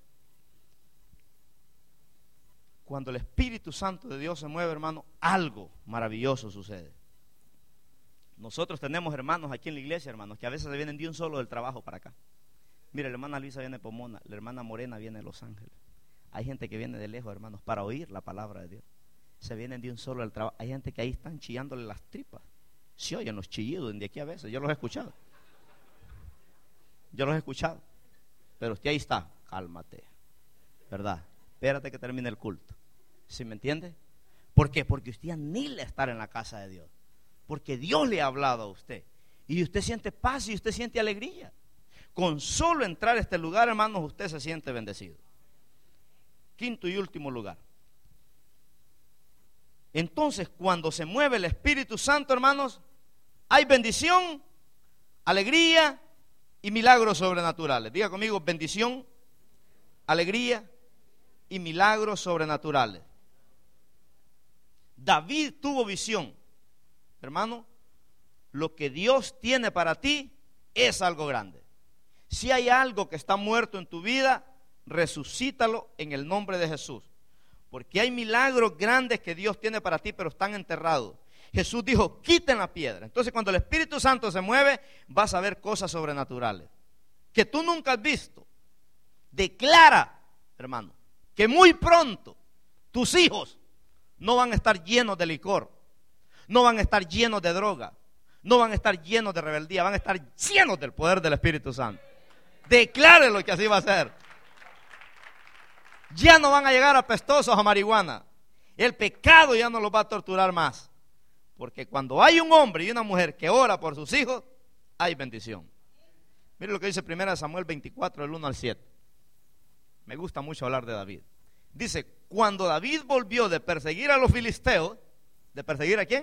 Cuando el Espíritu Santo de Dios se mueve, hermano, algo maravilloso sucede. Nosotros tenemos hermanos aquí en la iglesia, hermanos, que a veces se vienen de un solo del trabajo para acá. Mire, la hermana Luisa viene de Pomona, la hermana Morena viene de Los Ángeles. Hay gente que viene de lejos, hermanos, para oír la palabra de Dios. Se vienen de un solo del trabajo. Hay gente que ahí están chillándole las tripas. Se oyen los chillidos de aquí a veces, yo los he escuchado. Yo los he escuchado. Pero usted ahí está, cálmate, ¿verdad? Espérate que termine el culto. ¿Sí me entiende? ¿Por qué? Porque usted anhela estar en la casa de Dios. Porque Dios le ha hablado a usted. Y usted siente paz y usted siente alegría. Con solo entrar a este lugar, hermanos, usted se siente bendecido. Quinto y último lugar. Entonces, cuando se mueve el Espíritu Santo, hermanos, hay bendición, alegría y milagros sobrenaturales. Diga conmigo, bendición, alegría y milagros sobrenaturales. David tuvo visión. Hermano, lo que Dios tiene para ti es algo grande. Si hay algo que está muerto en tu vida, resucítalo en el nombre de Jesús. Porque hay milagros grandes que Dios tiene para ti, pero están enterrados. Jesús dijo, quiten la piedra. Entonces, cuando el Espíritu Santo se mueve, vas a ver cosas sobrenaturales que tú nunca has visto. Declara, hermano, que muy pronto tus hijos no van a estar llenos de licor, no van a estar llenos de droga, no van a estar llenos de rebeldía, van a estar llenos del poder del Espíritu Santo. Declárelo que así va a ser. Ya no van a llegar apestosos a marihuana. El pecado ya no los va a torturar más. Porque cuando hay un hombre y una mujer que ora por sus hijos, hay bendición. Mire lo que dice primera Samuel veinticuatro, del uno al siete. Me gusta mucho hablar de David. Dice, cuando David volvió de perseguir a los filisteos, ¿de perseguir a quién?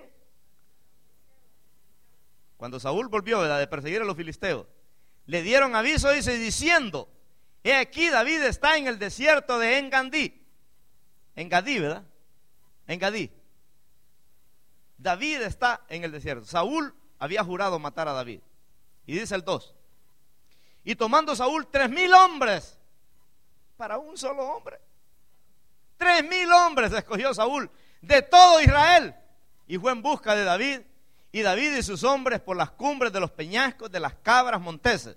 Cuando Saúl volvió, ¿verdad?, de perseguir a los filisteos, le dieron aviso, dice, diciendo, he aquí David está en el desierto de Engandí. Engadí, ¿verdad? Engadí. David está en el desierto. Saúl había jurado matar a David. Y dice el dos. Y tomando Saúl tres mil hombres para un solo hombre. Tres mil hombres escogió Saúl de todo Israel. Y fue en busca de David. Y David y sus hombres por las cumbres de los peñascos, de las cabras monteses.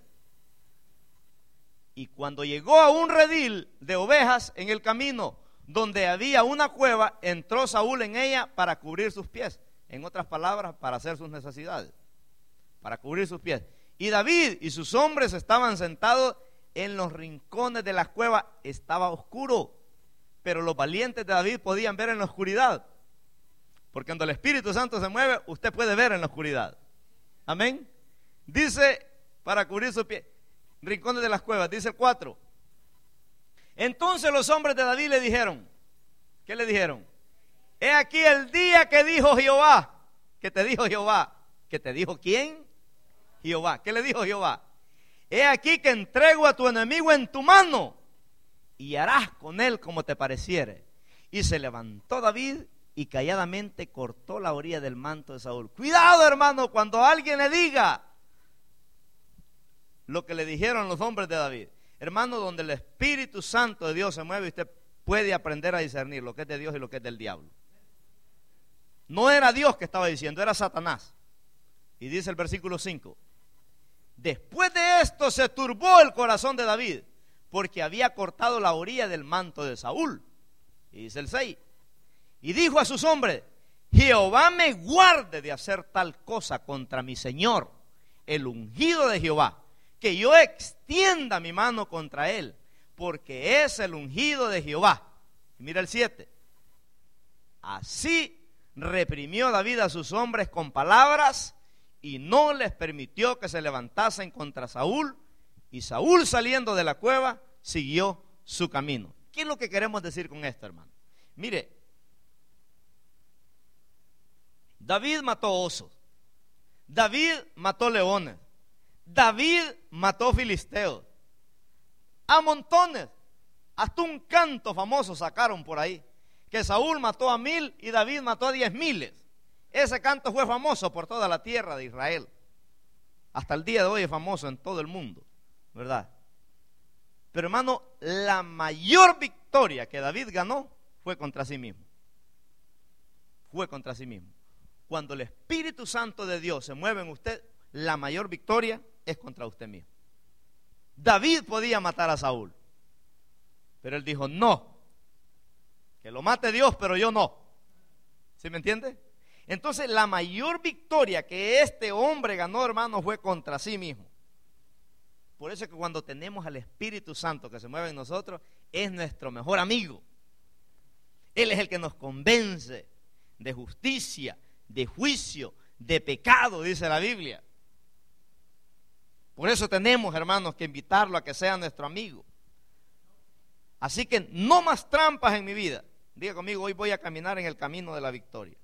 Y cuando llegó a un redil de ovejas en el camino, donde había una cueva, entró Saúl en ella para cubrir sus pies. En otras palabras, para hacer sus necesidades, para cubrir sus pies. Y David y sus hombres estaban sentados en los rincones de la cueva. Estaba oscuro, pero los valientes de David podían ver en la oscuridad. Porque cuando el Espíritu Santo se mueve, usted puede ver en la oscuridad. Amén. Dice, para cubrir sus pies, rincones de las cuevas, dice el cuatro. Entonces los hombres de David le dijeron, ¿qué le dijeron? He aquí el día que dijo Jehová, que te dijo Jehová, que te dijo ¿quién? Jehová. ¿Qué le dijo Jehová? He aquí que entrego a tu enemigo en tu mano y harás con él como te pareciere. Y se levantó David y calladamente cortó la orilla del manto de Saúl. Cuidado, hermano, cuando alguien le diga lo que le dijeron los hombres de David. Hermano, donde el Espíritu Santo de Dios se mueve, usted puede aprender a discernir lo que es de Dios y lo que es del diablo. No era Dios que estaba diciendo, era Satanás. Y dice el versículo cinco. Después de esto se turbó el corazón de David, porque había cortado la orilla del manto de Saúl. Y dice el seis. Y dijo a sus hombres, Jehová me guarde de hacer tal cosa contra mi Señor, el ungido de Jehová, que yo extienda mi mano contra él, porque es el ungido de Jehová. Y mira el siete. Así reprimió David a sus hombres con palabras y no les permitió que se levantasen contra Saúl. Y Saúl, saliendo de la cueva, siguió su camino. ¿Qué es lo que queremos decir con esto, hermano? Mire, David mató osos, David mató leones, David mató filisteos, a montones. Hasta un canto famoso sacaron por ahí, que Saúl mató a mil y David mató a diez miles. Ese canto fue famoso por toda la tierra de Israel. Hasta el día de hoy es famoso en todo el mundo, ¿verdad? Pero hermano, la mayor victoria que David ganó fue contra sí mismo. Fue contra sí mismo. Cuando el Espíritu Santo de Dios se mueve en usted, la mayor victoria es contra usted mismo. David podía matar a Saúl, pero él dijo, no, que lo mate Dios, pero yo no. ¿Sí me entiende? Entonces la mayor victoria que este hombre ganó, hermano, fue contra sí mismo. Por eso es que cuando tenemos al Espíritu Santo que se mueve en nosotros, es nuestro mejor amigo. Él es el que nos convence de justicia, de juicio, de pecado, dice la Biblia. Por eso tenemos, hermanos, que invitarlo a que sea nuestro amigo. Así que no más trampas en mi vida. Diga conmigo, hoy voy a caminar en el camino de la victoria.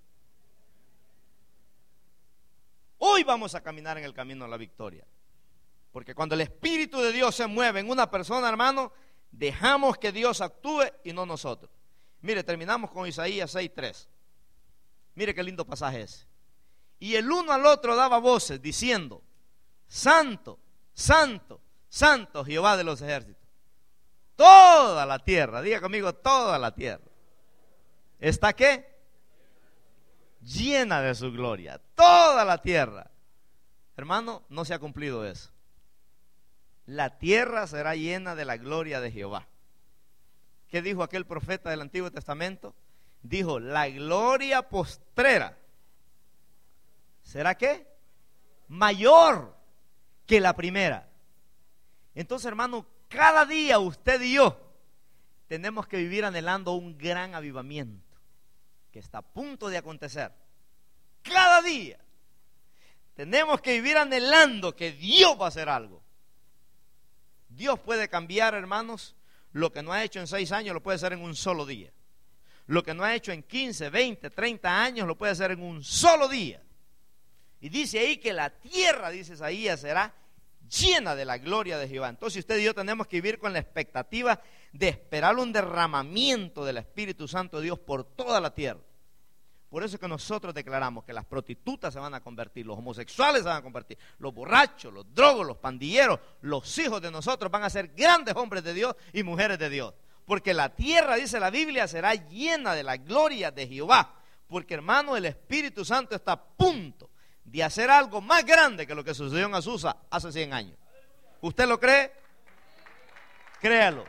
Hoy vamos a caminar en el camino de la victoria. Porque cuando el Espíritu de Dios se mueve en una persona, hermano, dejamos que Dios actúe y no nosotros. Mire, terminamos con Isaías seis tres. Mire qué lindo pasaje es. Y el uno al otro daba voces diciendo, Santo, Santo, Santo Jehová de los ejércitos. Toda la tierra, diga conmigo, toda la tierra. ¿Está qué? Llena de su gloria. Toda la tierra. Hermano, no se ha cumplido eso. La tierra será llena de la gloria de Jehová. ¿Qué dijo aquel profeta del Antiguo Testamento? Dijo, la gloria postrera ¿será qué? Mayor que la primera. Entonces, hermano, cada día usted y yo tenemos que vivir anhelando un gran avivamiento que está a punto de acontecer. Cada día tenemos que vivir anhelando que Dios va a hacer algo. Dios puede cambiar, hermanos, lo que no ha hecho en seis años, lo puede hacer en un solo día. Lo que no ha hecho en quince, veinte, treinta años, lo puede hacer en un solo día. Y dice ahí que la tierra, dice Isaías, será llena de la gloria de Jehová. Entonces usted y yo tenemos que vivir con la expectativa de esperar un derramamiento del Espíritu Santo de Dios por toda la tierra. Por eso es que nosotros declaramos que las prostitutas se van a convertir, los homosexuales se van a convertir, los borrachos, los drogos, los pandilleros, los hijos de nosotros van a ser grandes hombres de Dios y mujeres de Dios. Porque la tierra, dice la Biblia, será llena de la gloria de Jehová. Porque, hermano, el Espíritu Santo está a punto de hacer algo más grande que lo que sucedió en Azusa hace cien años. ¿Usted lo cree? Créalo.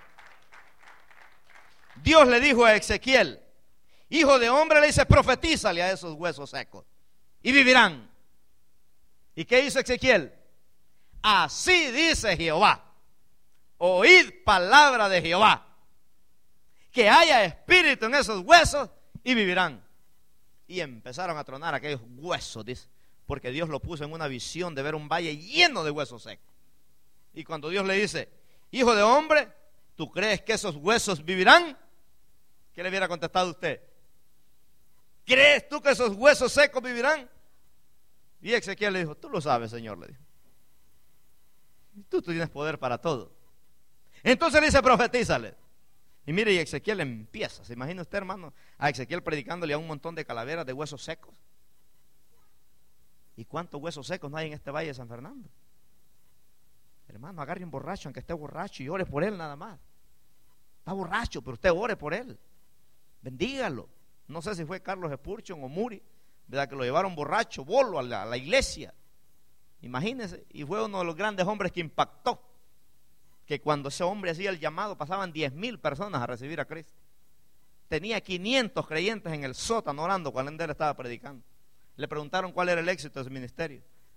Dios le dijo a Ezequiel, hijo de hombre, le dice, profetízale a esos huesos secos y vivirán. ¿Y qué hizo Ezequiel? Así dice Jehová, oíd palabra de Jehová, que haya espíritu en esos huesos y vivirán. Y empezaron a tronar aquellos huesos, dice, porque Dios lo puso en una visión de ver un valle lleno de huesos secos. Y cuando Dios le dice, hijo de hombre, ¿tú crees que esos huesos vivirán? ¿Qué le hubiera contestado usted? ¿Crees tú que esos huesos secos vivirán? Y Ezequiel le dijo, tú lo sabes, Señor, le dijo. Tú, tú tienes poder para todo. Entonces le dice, profetízale. Y mire, y Ezequiel empieza. ¿Se imagina usted, hermano, a Ezequiel predicándole a un montón de calaveras de huesos secos? ¿Y cuántos huesos secos no hay en este valle de San Fernando? Hermano, agarre un borracho, aunque esté borracho, y ore por él nada más. Está borracho, pero usted ore por él. Bendígalo. No sé si fue Carlos Spurgeon o Muri, ¿verdad? Que lo llevaron borracho, bolo a la, a la iglesia. Imagínense, y fue uno de los grandes hombres que impactó. Que cuando ese hombre hacía el llamado, pasaban diez mil personas a recibir a Cristo. Tenía quinientos creyentes en el sótano orando cuando él estaba predicando. Le preguntaron cuál era el éxito de su ministerio.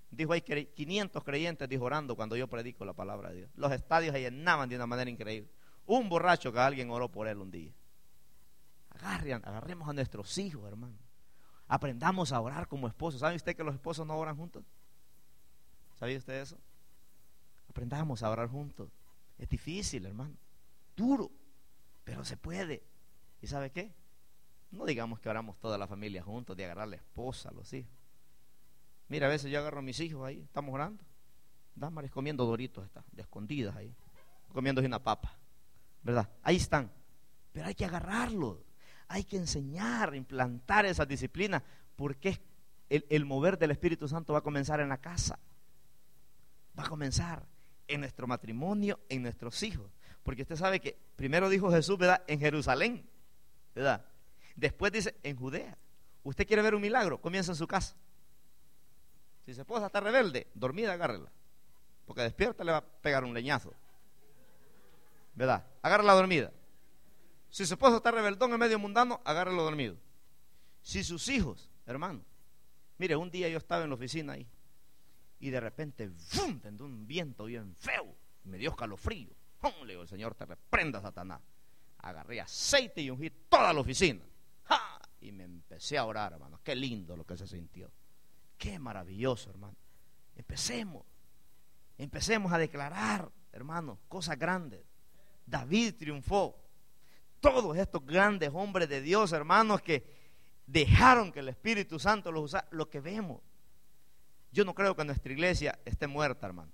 Dijo, hay quinientos creyentes, dijo, orando cuando yo predico la palabra de Dios. Los estadios se llenaban de una manera increíble. Un borracho que alguien oró por él un día. Agarren, agarremos a nuestros hijos, hermano. Aprendamos a orar como esposos. ¿Sabe usted que los esposos no oran juntos? ¿Sabía usted eso? Aprendamos a orar juntos. Es difícil, hermano. Duro, pero se puede. ¿Y sabe qué? No digamos que oramos toda la familia juntos, de agarrar a la esposa, a los hijos. Mira, a veces yo agarro a mis hijos ahí, estamos orando. Dámares comiendo doritos, está, de escondidas ahí, comiéndose una papa, ¿verdad? Ahí están. Pero hay que agarrarlos, hay que enseñar, implantar esa disciplina, porque el, el mover del Espíritu Santo va a comenzar en la casa. Va a comenzar en nuestro matrimonio, en nuestros hijos. Porque usted sabe que primero dijo Jesús, ¿verdad? En Jerusalén, ¿verdad? Después dice en Judea. Usted quiere ver un milagro, comienza en su casa. Si su esposa está rebelde, dormida, agárrela. Porque despierta le va a pegar un leñazo, ¿verdad? Agárrala dormida. Si su esposo está rebeldón en medio mundano, agárralo dormido. Si sus hijos, hermano, mire, un día yo estaba en la oficina ahí y de repente, ¡fum!, tendió un viento bien feo, me dio escalofrío. ¡Pum! Le digo, el Señor te reprenda, Satanás. Agarré aceite y ungí toda la oficina. ¡Ja! Y me empecé a orar, hermano. Qué lindo lo que se sintió. Qué maravilloso, hermano. Empecemos, empecemos a declarar, hermano, cosas grandes. David triunfó. Todos estos grandes hombres de Dios, hermanos, que dejaron que el Espíritu Santo los usara, lo que vemos. Yo no creo que nuestra iglesia esté muerta, hermano.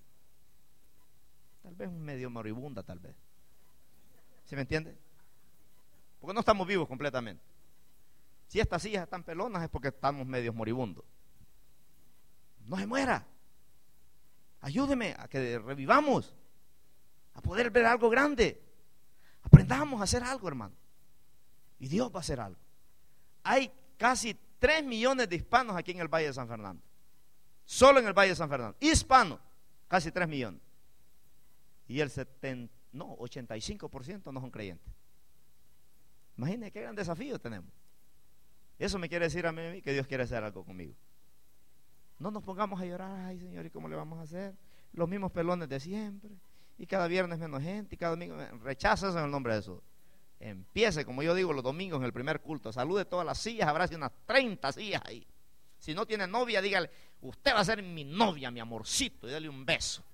Tal vez medio moribunda, tal vez. ¿Sí me entiende? Porque no estamos vivos completamente. Si estas sillas están pelonas es porque estamos medios moribundos. No se muera. Ayúdeme a que revivamos, a poder ver algo grande. Aprendamos a hacer algo, hermano. Y Dios va a hacer algo. Hay casi tres millones de hispanos aquí en el Valle de San Fernando. Solo en el Valle de San Fernando. Hispanos, casi tres millones. Y el setenta, no, ochenta y cinco por ciento no son creyentes. Imagínense qué gran desafío tenemos. Eso me quiere decir a mí que Dios quiere hacer algo conmigo. No nos pongamos a llorar, ay Señor, ¿y cómo le vamos a hacer? Los mismos pelones de siempre. Y cada viernes menos gente, y cada domingo. Rechaza eso en el nombre de Jesús. Empiece, como yo digo, los domingos en el primer culto. Salude todas las sillas, habrá unas treinta sillas ahí. Si no tiene novia, dígale, usted va a ser mi novia, mi amorcito, y dale un beso.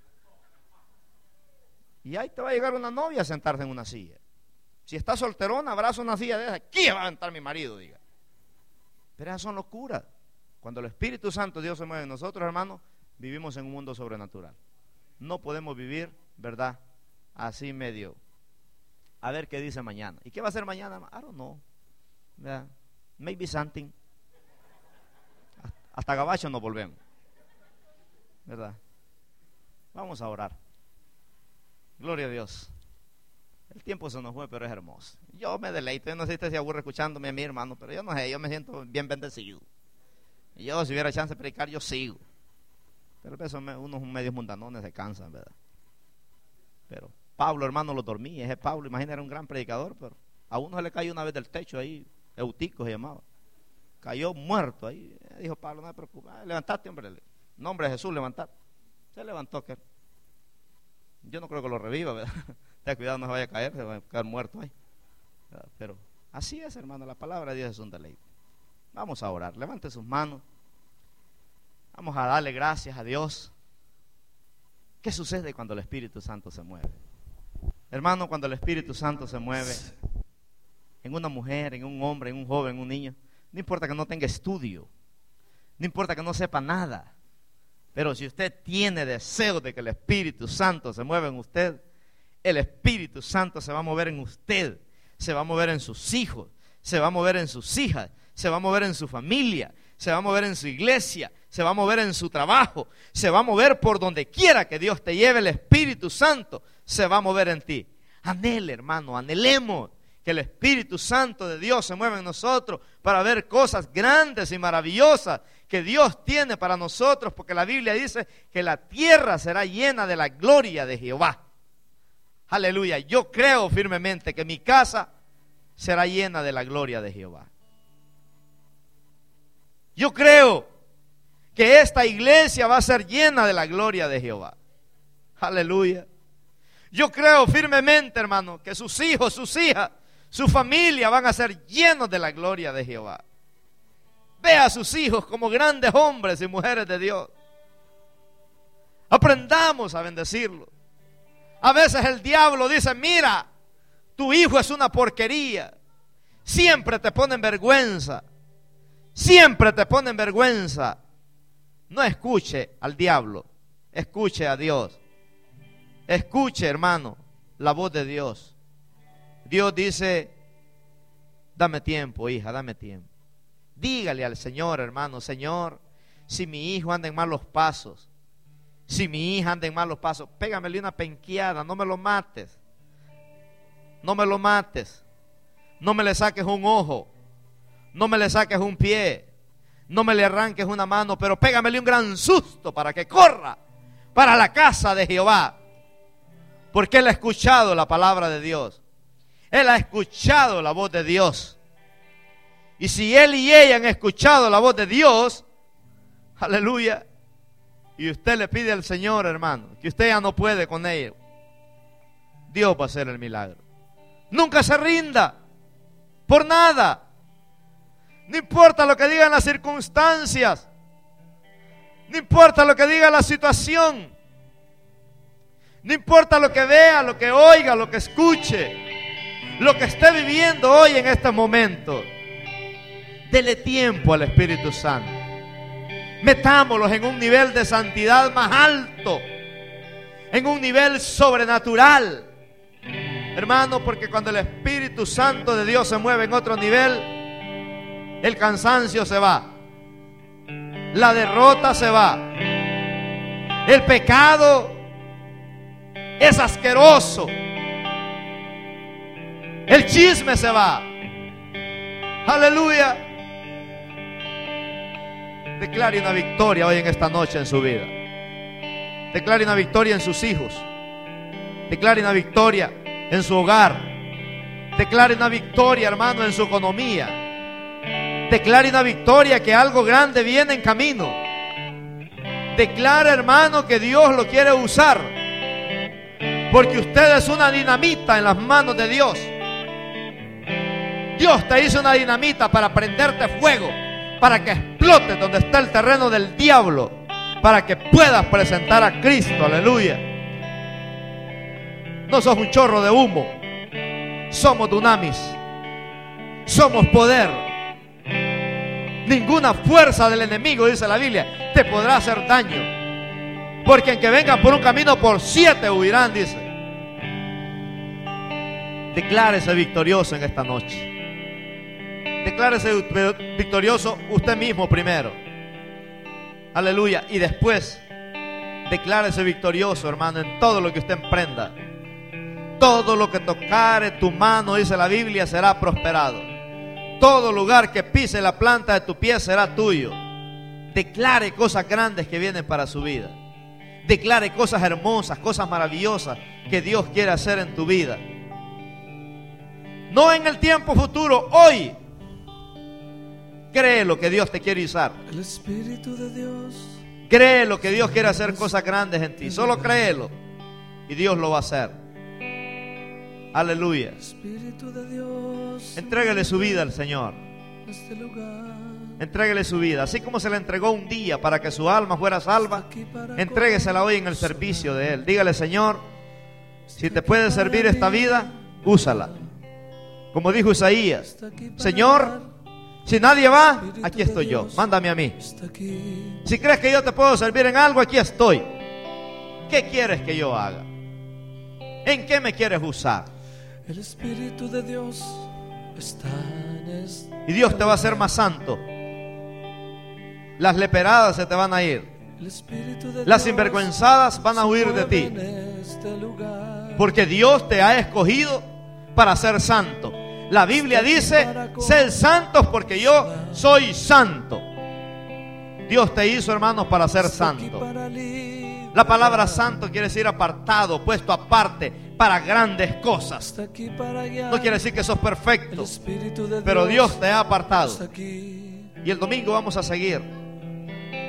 Y ahí te va a llegar una novia a sentarse en una silla. Si está solterona, abraza una silla de esa. Aquí va a sentar mi marido, diga. Pero esas son locuras. Cuando el Espíritu Santo, Dios se mueve en nosotros, hermanos, vivimos en un mundo sobrenatural. No podemos vivir, ¿verdad? Así medio. A ver qué dice mañana. ¿Y qué va a hacer mañana? I don't know. ¿Verdad? Maybe something. Hasta Gabacho nos volvemos, ¿verdad? Vamos a orar. Gloria a Dios. El tiempo se nos fue, pero es hermoso. Yo me deleito. Yo no sé si usted se aburre escuchándome a mí, hermano, pero yo no sé, yo me siento bien bendecido. Y yo, si hubiera chance de predicar, yo sigo. Pero a veces unos medios mundanones se cansan, ¿verdad? Pero Pablo, hermano, lo dormía. Ese Pablo, imagínate, era un gran predicador, pero a uno se le cayó una vez del techo ahí, Eutico se llamaba. Cayó muerto ahí. Dijo Pablo, no me preocupes. Ah, levantaste, hombre. En nombre de Jesús, levantate. Se levantó. Que yo no creo que lo reviva, ¿verdad? Ten cuidado, no se vaya a caer, se va a quedar muerto ahí. ¿Verdad? Pero así es, hermano. La palabra de Dios es un deleite. Vamos a orar. Levante sus manos. Vamos a darle gracias a Dios. ¿Qué sucede cuando el Espíritu Santo se mueve? Hermano, cuando el Espíritu Santo se mueve en una mujer, en un hombre, en un joven, en un niño, no importa que no tenga estudio, no importa que no sepa nada, pero si usted tiene deseo de que el Espíritu Santo se mueva en usted, el Espíritu Santo se va a mover en usted, se va a mover en sus hijos, se va a mover en sus hijas, se va a mover en su familia, se va a mover en su iglesia, se va a mover en su trabajo, se va a mover por donde quiera que Dios te lleve. El Espíritu Santo se va a mover en ti. Anhele, hermano, anhelemos que el Espíritu Santo de Dios se mueva en nosotros para ver cosas grandes y maravillosas que Dios tiene para nosotros, porque la Biblia dice que la tierra será llena de la gloria de Jehová. Aleluya. Yo creo firmemente que mi casa será llena de la gloria de Jehová. Yo creo que esta iglesia va a ser llena de la gloria de Jehová. Aleluya. Yo creo firmemente, hermano, que sus hijos, sus hijas, su familia van a ser llenos de la gloria de Jehová. Ve a sus hijos como grandes hombres y mujeres de Dios. Aprendamos a bendecirlo. A veces el diablo dice: mira, tu hijo es una porquería. Siempre te pone en vergüenza. Siempre te pone en vergüenza. No escuche al diablo, escuche a Dios. Escuche, hermano, la voz de Dios. Dios dice: dame tiempo, hija, dame tiempo. Dígale al Señor, hermano: Señor, si mi hijo anda en malos pasos, si mi hija anda en malos pasos, pégamele una penqueada, no me lo mates. No me lo mates. No me le saques un ojo. No me le saques un pie. No me le arranques una mano, pero pégamele un gran susto para que corra para la casa de Jehová. Porque él ha escuchado la palabra de Dios. Él ha escuchado la voz de Dios. Y si él y ella han escuchado la voz de Dios, aleluya, y usted le pide al Señor, hermano, que usted ya no puede con ello, Dios va a hacer el milagro. Nunca se rinda por nada. No importa lo que digan las circunstancias. No importa lo que diga la situación. No importa lo que vea, lo que oiga, lo que escuche, lo que esté viviendo hoy en este momento. Dele tiempo al Espíritu Santo. Metámoslos en un nivel de santidad más alto, en un nivel sobrenatural, hermano, porque cuando el Espíritu Santo de Dios se mueve en otro nivel, el cansancio se va, la derrota se va, el pecado es asqueroso, el chisme se va. Aleluya. Declare una victoria hoy en esta noche en su vida. Declare una victoria en sus hijos. Declare una victoria en su hogar. Declare una victoria, hermano, en su economía. Declare una victoria que algo grande viene en camino. Declare, hermano, que Dios lo quiere usar, porque usted es una dinamita en las manos de Dios. Dios te hizo una dinamita para prenderte fuego, para que explote donde está el terreno del diablo, para que puedas presentar a Cristo. Aleluya. No sos un chorro de humo. Somos dunamis. Somos poder. Ninguna fuerza del enemigo, dice la Biblia, te podrá hacer daño, porque en que vengan por un camino, por siete huirán, dice. Declárese victorioso en esta noche. Declárese victorioso usted mismo primero. Aleluya. Y después, declárese victorioso, hermano, en todo lo que usted emprenda. Todo lo que tocare tu mano, dice la Biblia, será prosperado. Todo lugar que pise la planta de tu pie será tuyo. Declare cosas grandes que vienen para su vida. Declare cosas hermosas, cosas maravillosas que Dios quiere hacer en tu vida. No en el tiempo futuro, hoy. Cree lo que Dios te quiere usar. El Espíritu de Dios. Cree lo que Dios quiere hacer cosas grandes en ti. Solo créelo y Dios lo va a hacer. Aleluya. Espíritu de Dios. Entréguele su vida al Señor. Este lugar. Entréguele su vida. Así como se le entregó un día para que su alma fuera salva, entréguesela hoy en el servicio de Él. Dígale: Señor, si te puede servir esta vida, úsala. Como dijo Isaías: Señor, si nadie va, aquí estoy yo, mándame a mí. Si crees que yo te puedo servir en algo, aquí estoy. ¿Qué quieres que yo haga? ¿En qué me quieres usar? El Espíritu de Dios está en este. Y Dios te va a hacer más santo. Las leperadas se te van a ir. Las sinvergüenzadas van a huir de ti, porque Dios te ha escogido para ser santo. La Biblia dice: sed santos porque yo soy santo. Dios te hizo, hermanos, para ser santo. La palabra santo quiere decir apartado, puesto aparte para grandes cosas. No quiere decir que sos perfecto, pero Dios te ha apartado. Y el domingo vamos a seguir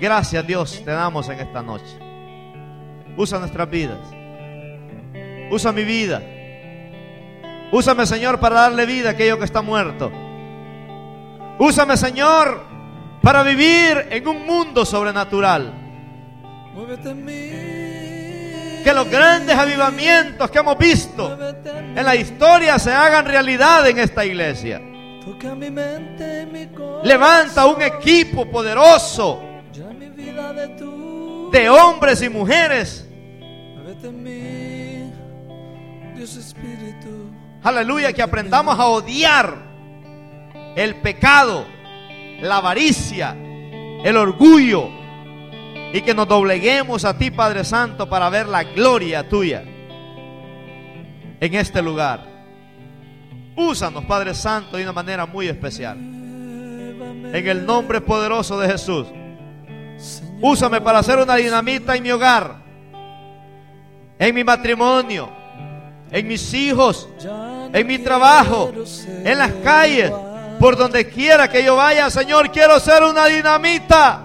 Gracias, Dios, te damos en esta noche. Usa nuestras vidas. Usa mi vida. Úsame, Señor, para darle vida a aquello que está muerto. Úsame, Señor, para vivir en un mundo sobrenatural. Muévete en mí. Que los grandes avivamientos que hemos visto en la historia se hagan realidad en esta iglesia. Toca mi mente, mi corazón. Levanta un equipo poderoso Llena mi vida de tu de hombres y mujeres, Muévete en mí, Dios Espíritu. aleluya, que aprendamos a odiar el pecado, la avaricia, el orgullo, y que nos dobleguemos a ti, Padre Santo, para ver la gloria tuya en este lugar. Úsanos, Padre Santo, de una manera muy especial. En el nombre poderoso de Jesús. Úsame para hacer una dinamita en mi hogar, en mi matrimonio, en mis hijos, en mi trabajo, en las calles, por donde quiera que yo vaya. Señor, quiero ser una dinamita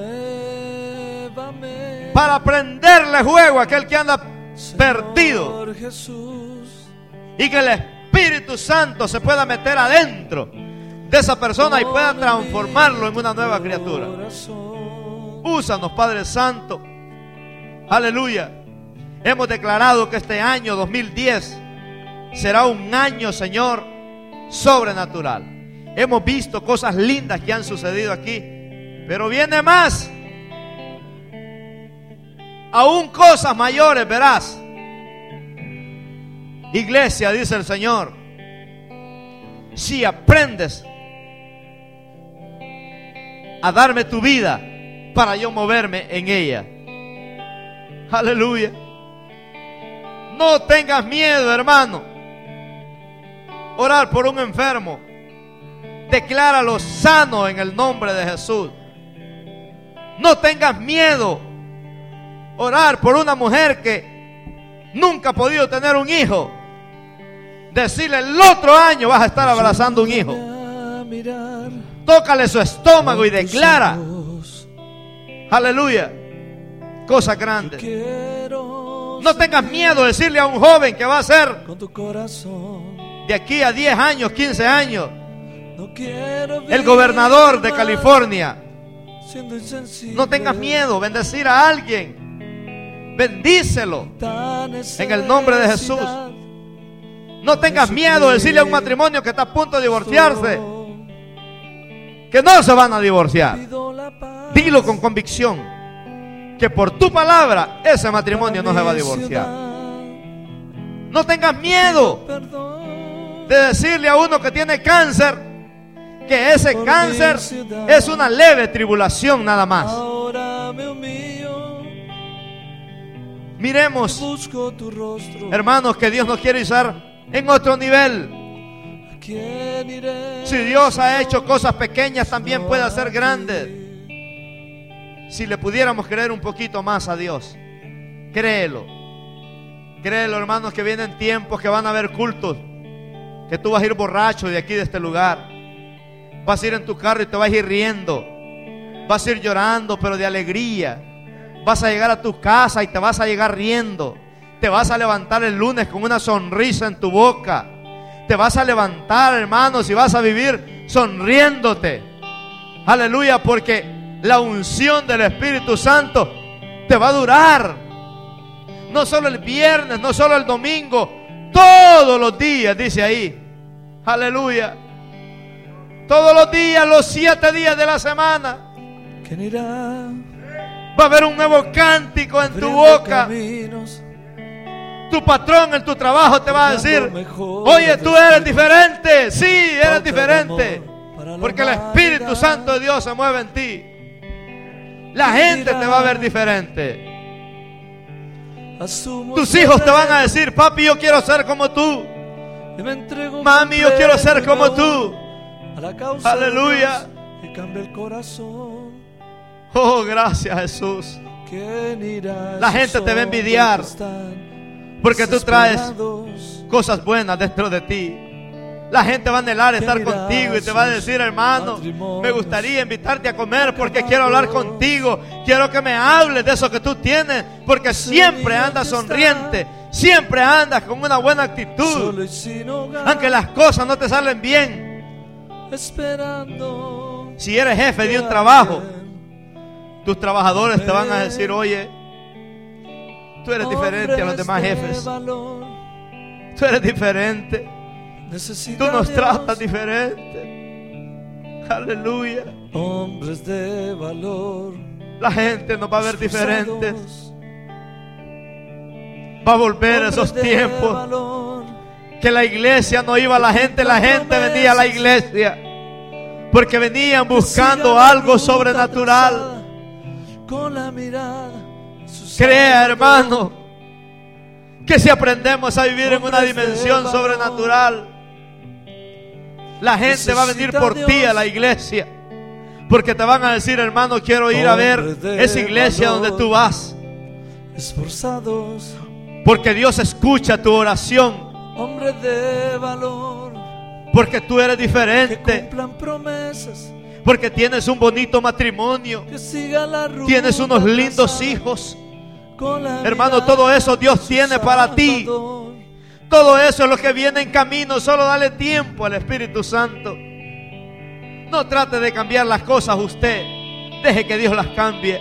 para prenderle fuego a aquel que anda perdido, y que el Espíritu Santo se pueda meter adentro de esa persona y pueda transformarlo en una nueva criatura. Úsanos, Padre Santo. Aleluya. Hemos declarado que este año dos mil diez será un año, Señor, sobrenatural. Hemos visto cosas lindas que han sucedido aquí, pero viene más. Aún cosas mayores verás. Iglesia, dice el Señor, si aprendes a darme tu vida para yo moverme en ella. Aleluya. No tengas miedo, hermano. Orar por un enfermo, decláralo sano en el nombre de Jesús. No tengas miedo. Orar por una mujer que nunca ha podido tener un hijo, decirle el otro año vas a estar abrazando un hijo. Tócale su estómago y declara, aleluya, cosas grandes. No tengas miedo de decirle a un joven que va a ser de aquí a diez años, quince años, el gobernador de California. No tengas miedo, bendecir a alguien, bendícelo en el nombre de Jesús. No tengas miedo de decirle a un matrimonio que está a punto de divorciarse que no se van a divorciar. Dilo con convicción, que por tu palabra ese matrimonio no se va a divorciar. No tengas miedo de decirle a uno que tiene cáncer que ese cáncer es una leve tribulación nada más. Miremos, hermanos, que Dios nos quiere usar en otro nivel. Si Dios ha hecho cosas pequeñas, también puede hacer grandes. Si le pudiéramos creer un poquito más a Dios. Créelo. Créelo, hermanos, que vienen tiempos que van a haber cultos, que tú vas a ir borracho de aquí, de este lugar. Vas a ir en tu carro y te vas a ir riendo. Vas a ir llorando, pero de alegría. Vas a llegar a tu casa y te vas a llegar riendo. Te vas a levantar el lunes con una sonrisa en tu boca. Te vas a levantar, hermanos, y vas a vivir sonriéndote. Aleluya, porque la unción del Espíritu Santo te va a durar. No solo el viernes, no solo el domingo, todos los días, dice ahí. Aleluya. Todos los días, los siete días de la semana. Va a haber un nuevo cántico en tu boca. Tu patrón en tu trabajo te va a decir: oye, tú eres diferente. Sí, eres diferente, porque el Espíritu Santo de Dios se mueve en ti. La gente te va a ver diferente. Tus hijos te van a decir: papi, yo quiero ser como tú. Mami, yo quiero ser como tú. Aleluya. Oh, gracias, Jesús. La gente te va a envidiar porque tú traes cosas buenas dentro de ti. La gente va a anhelar estar contigo y te va a decir, hermano, me gustaría invitarte a comer porque quiero hablar contigo. Quiero que me hables de eso que tú tienes, porque siempre andas sonriente, siempre andas con una buena actitud. Aunque las cosas no te salen bien. Si eres jefe de un trabajo, tus trabajadores te van a decir, oye, tú eres diferente a los demás jefes. Tú eres diferente. Tú nos tratas diferente. Aleluya. Hombres de valor. La gente nos va a ver diferentes. Va a volver esos tiempos que la iglesia no iba a la gente, la gente venía a la iglesia porque venían buscando algo sobrenatural. Crea, hermano, que si aprendemos a vivir en una dimensión sobrenatural, la gente va a venir por ti a la iglesia, porque te van a decir, hermano, quiero ir a ver esa iglesia donde tú vas. Esforzados, porque Dios escucha tu oración. Hombre de valor, porque tú eres diferente. Que cumplan promesas, porque tienes un bonito matrimonio, que siga la ruta, tienes unos lindos hijos. Hermano, todo eso Dios tiene para ti. Todo eso es lo que viene en camino. Solo dale tiempo al Espíritu Santo. No trate de cambiar las cosas usted. Deje que Dios las cambie.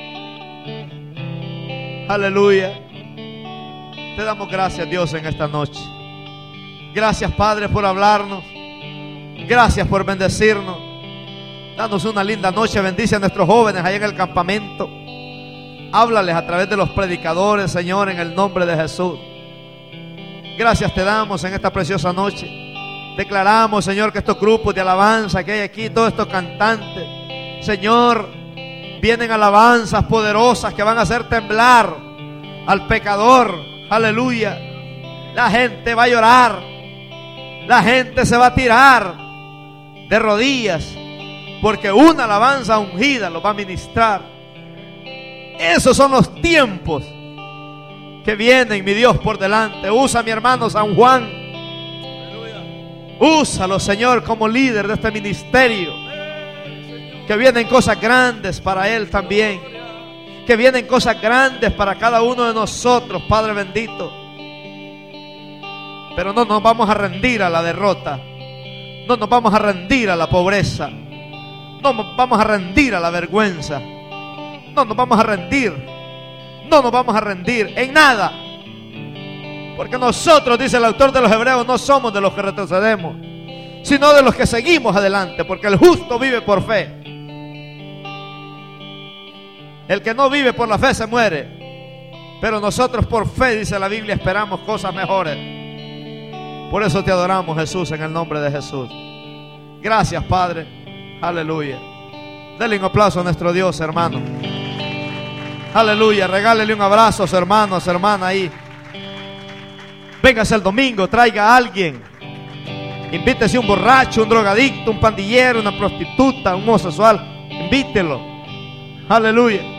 Aleluya. Te damos gracias, Dios, en esta noche. Gracias, Padre, por hablarnos. Gracias por bendecirnos. Danos una linda noche. Bendice a nuestros jóvenes allá en el campamento. Háblales a través de los predicadores, Señor, en el nombre de Jesús. Gracias te damos en esta preciosa noche. Declaramos, Señor, que estos grupos de alabanza que hay aquí, todos estos cantantes, Señor, vienen alabanzas poderosas que van a hacer temblar al pecador. Aleluya. La gente va a llorar. La gente se va a tirar de rodillas, porque una alabanza ungida los va a ministrar. Esos son los tiempos que vienen, mi Dios, por delante. Usa a mi hermano San Juan. Úsalo, Señor, como líder de este ministerio. Que vienen cosas grandes para él también. Que vienen cosas grandes para cada uno de nosotros, Padre bendito. Pero no nos vamos a rendir a la derrota. No nos vamos a rendir a la pobreza. No nos vamos a rendir a la vergüenza. No nos vamos a rendir. No nos vamos a rendir en nada. Porque nosotros, dice el autor de los Hebreos, no somos de los que retrocedemos, sino de los que seguimos adelante. Porque el justo vive por fe. El que no vive por la fe se muere. Pero nosotros por fe, dice la Biblia, esperamos cosas mejores. Por eso te adoramos, Jesús, en el nombre de Jesús. Gracias, Padre. Aleluya. Denle un aplauso a nuestro Dios, hermano. Aleluya. Regálele un abrazo a su hermano, a su hermana ahí. Véngase el domingo, traiga a alguien. Invítese un borracho, un drogadicto, un pandillero, una prostituta, un homosexual. Invítelo. Aleluya.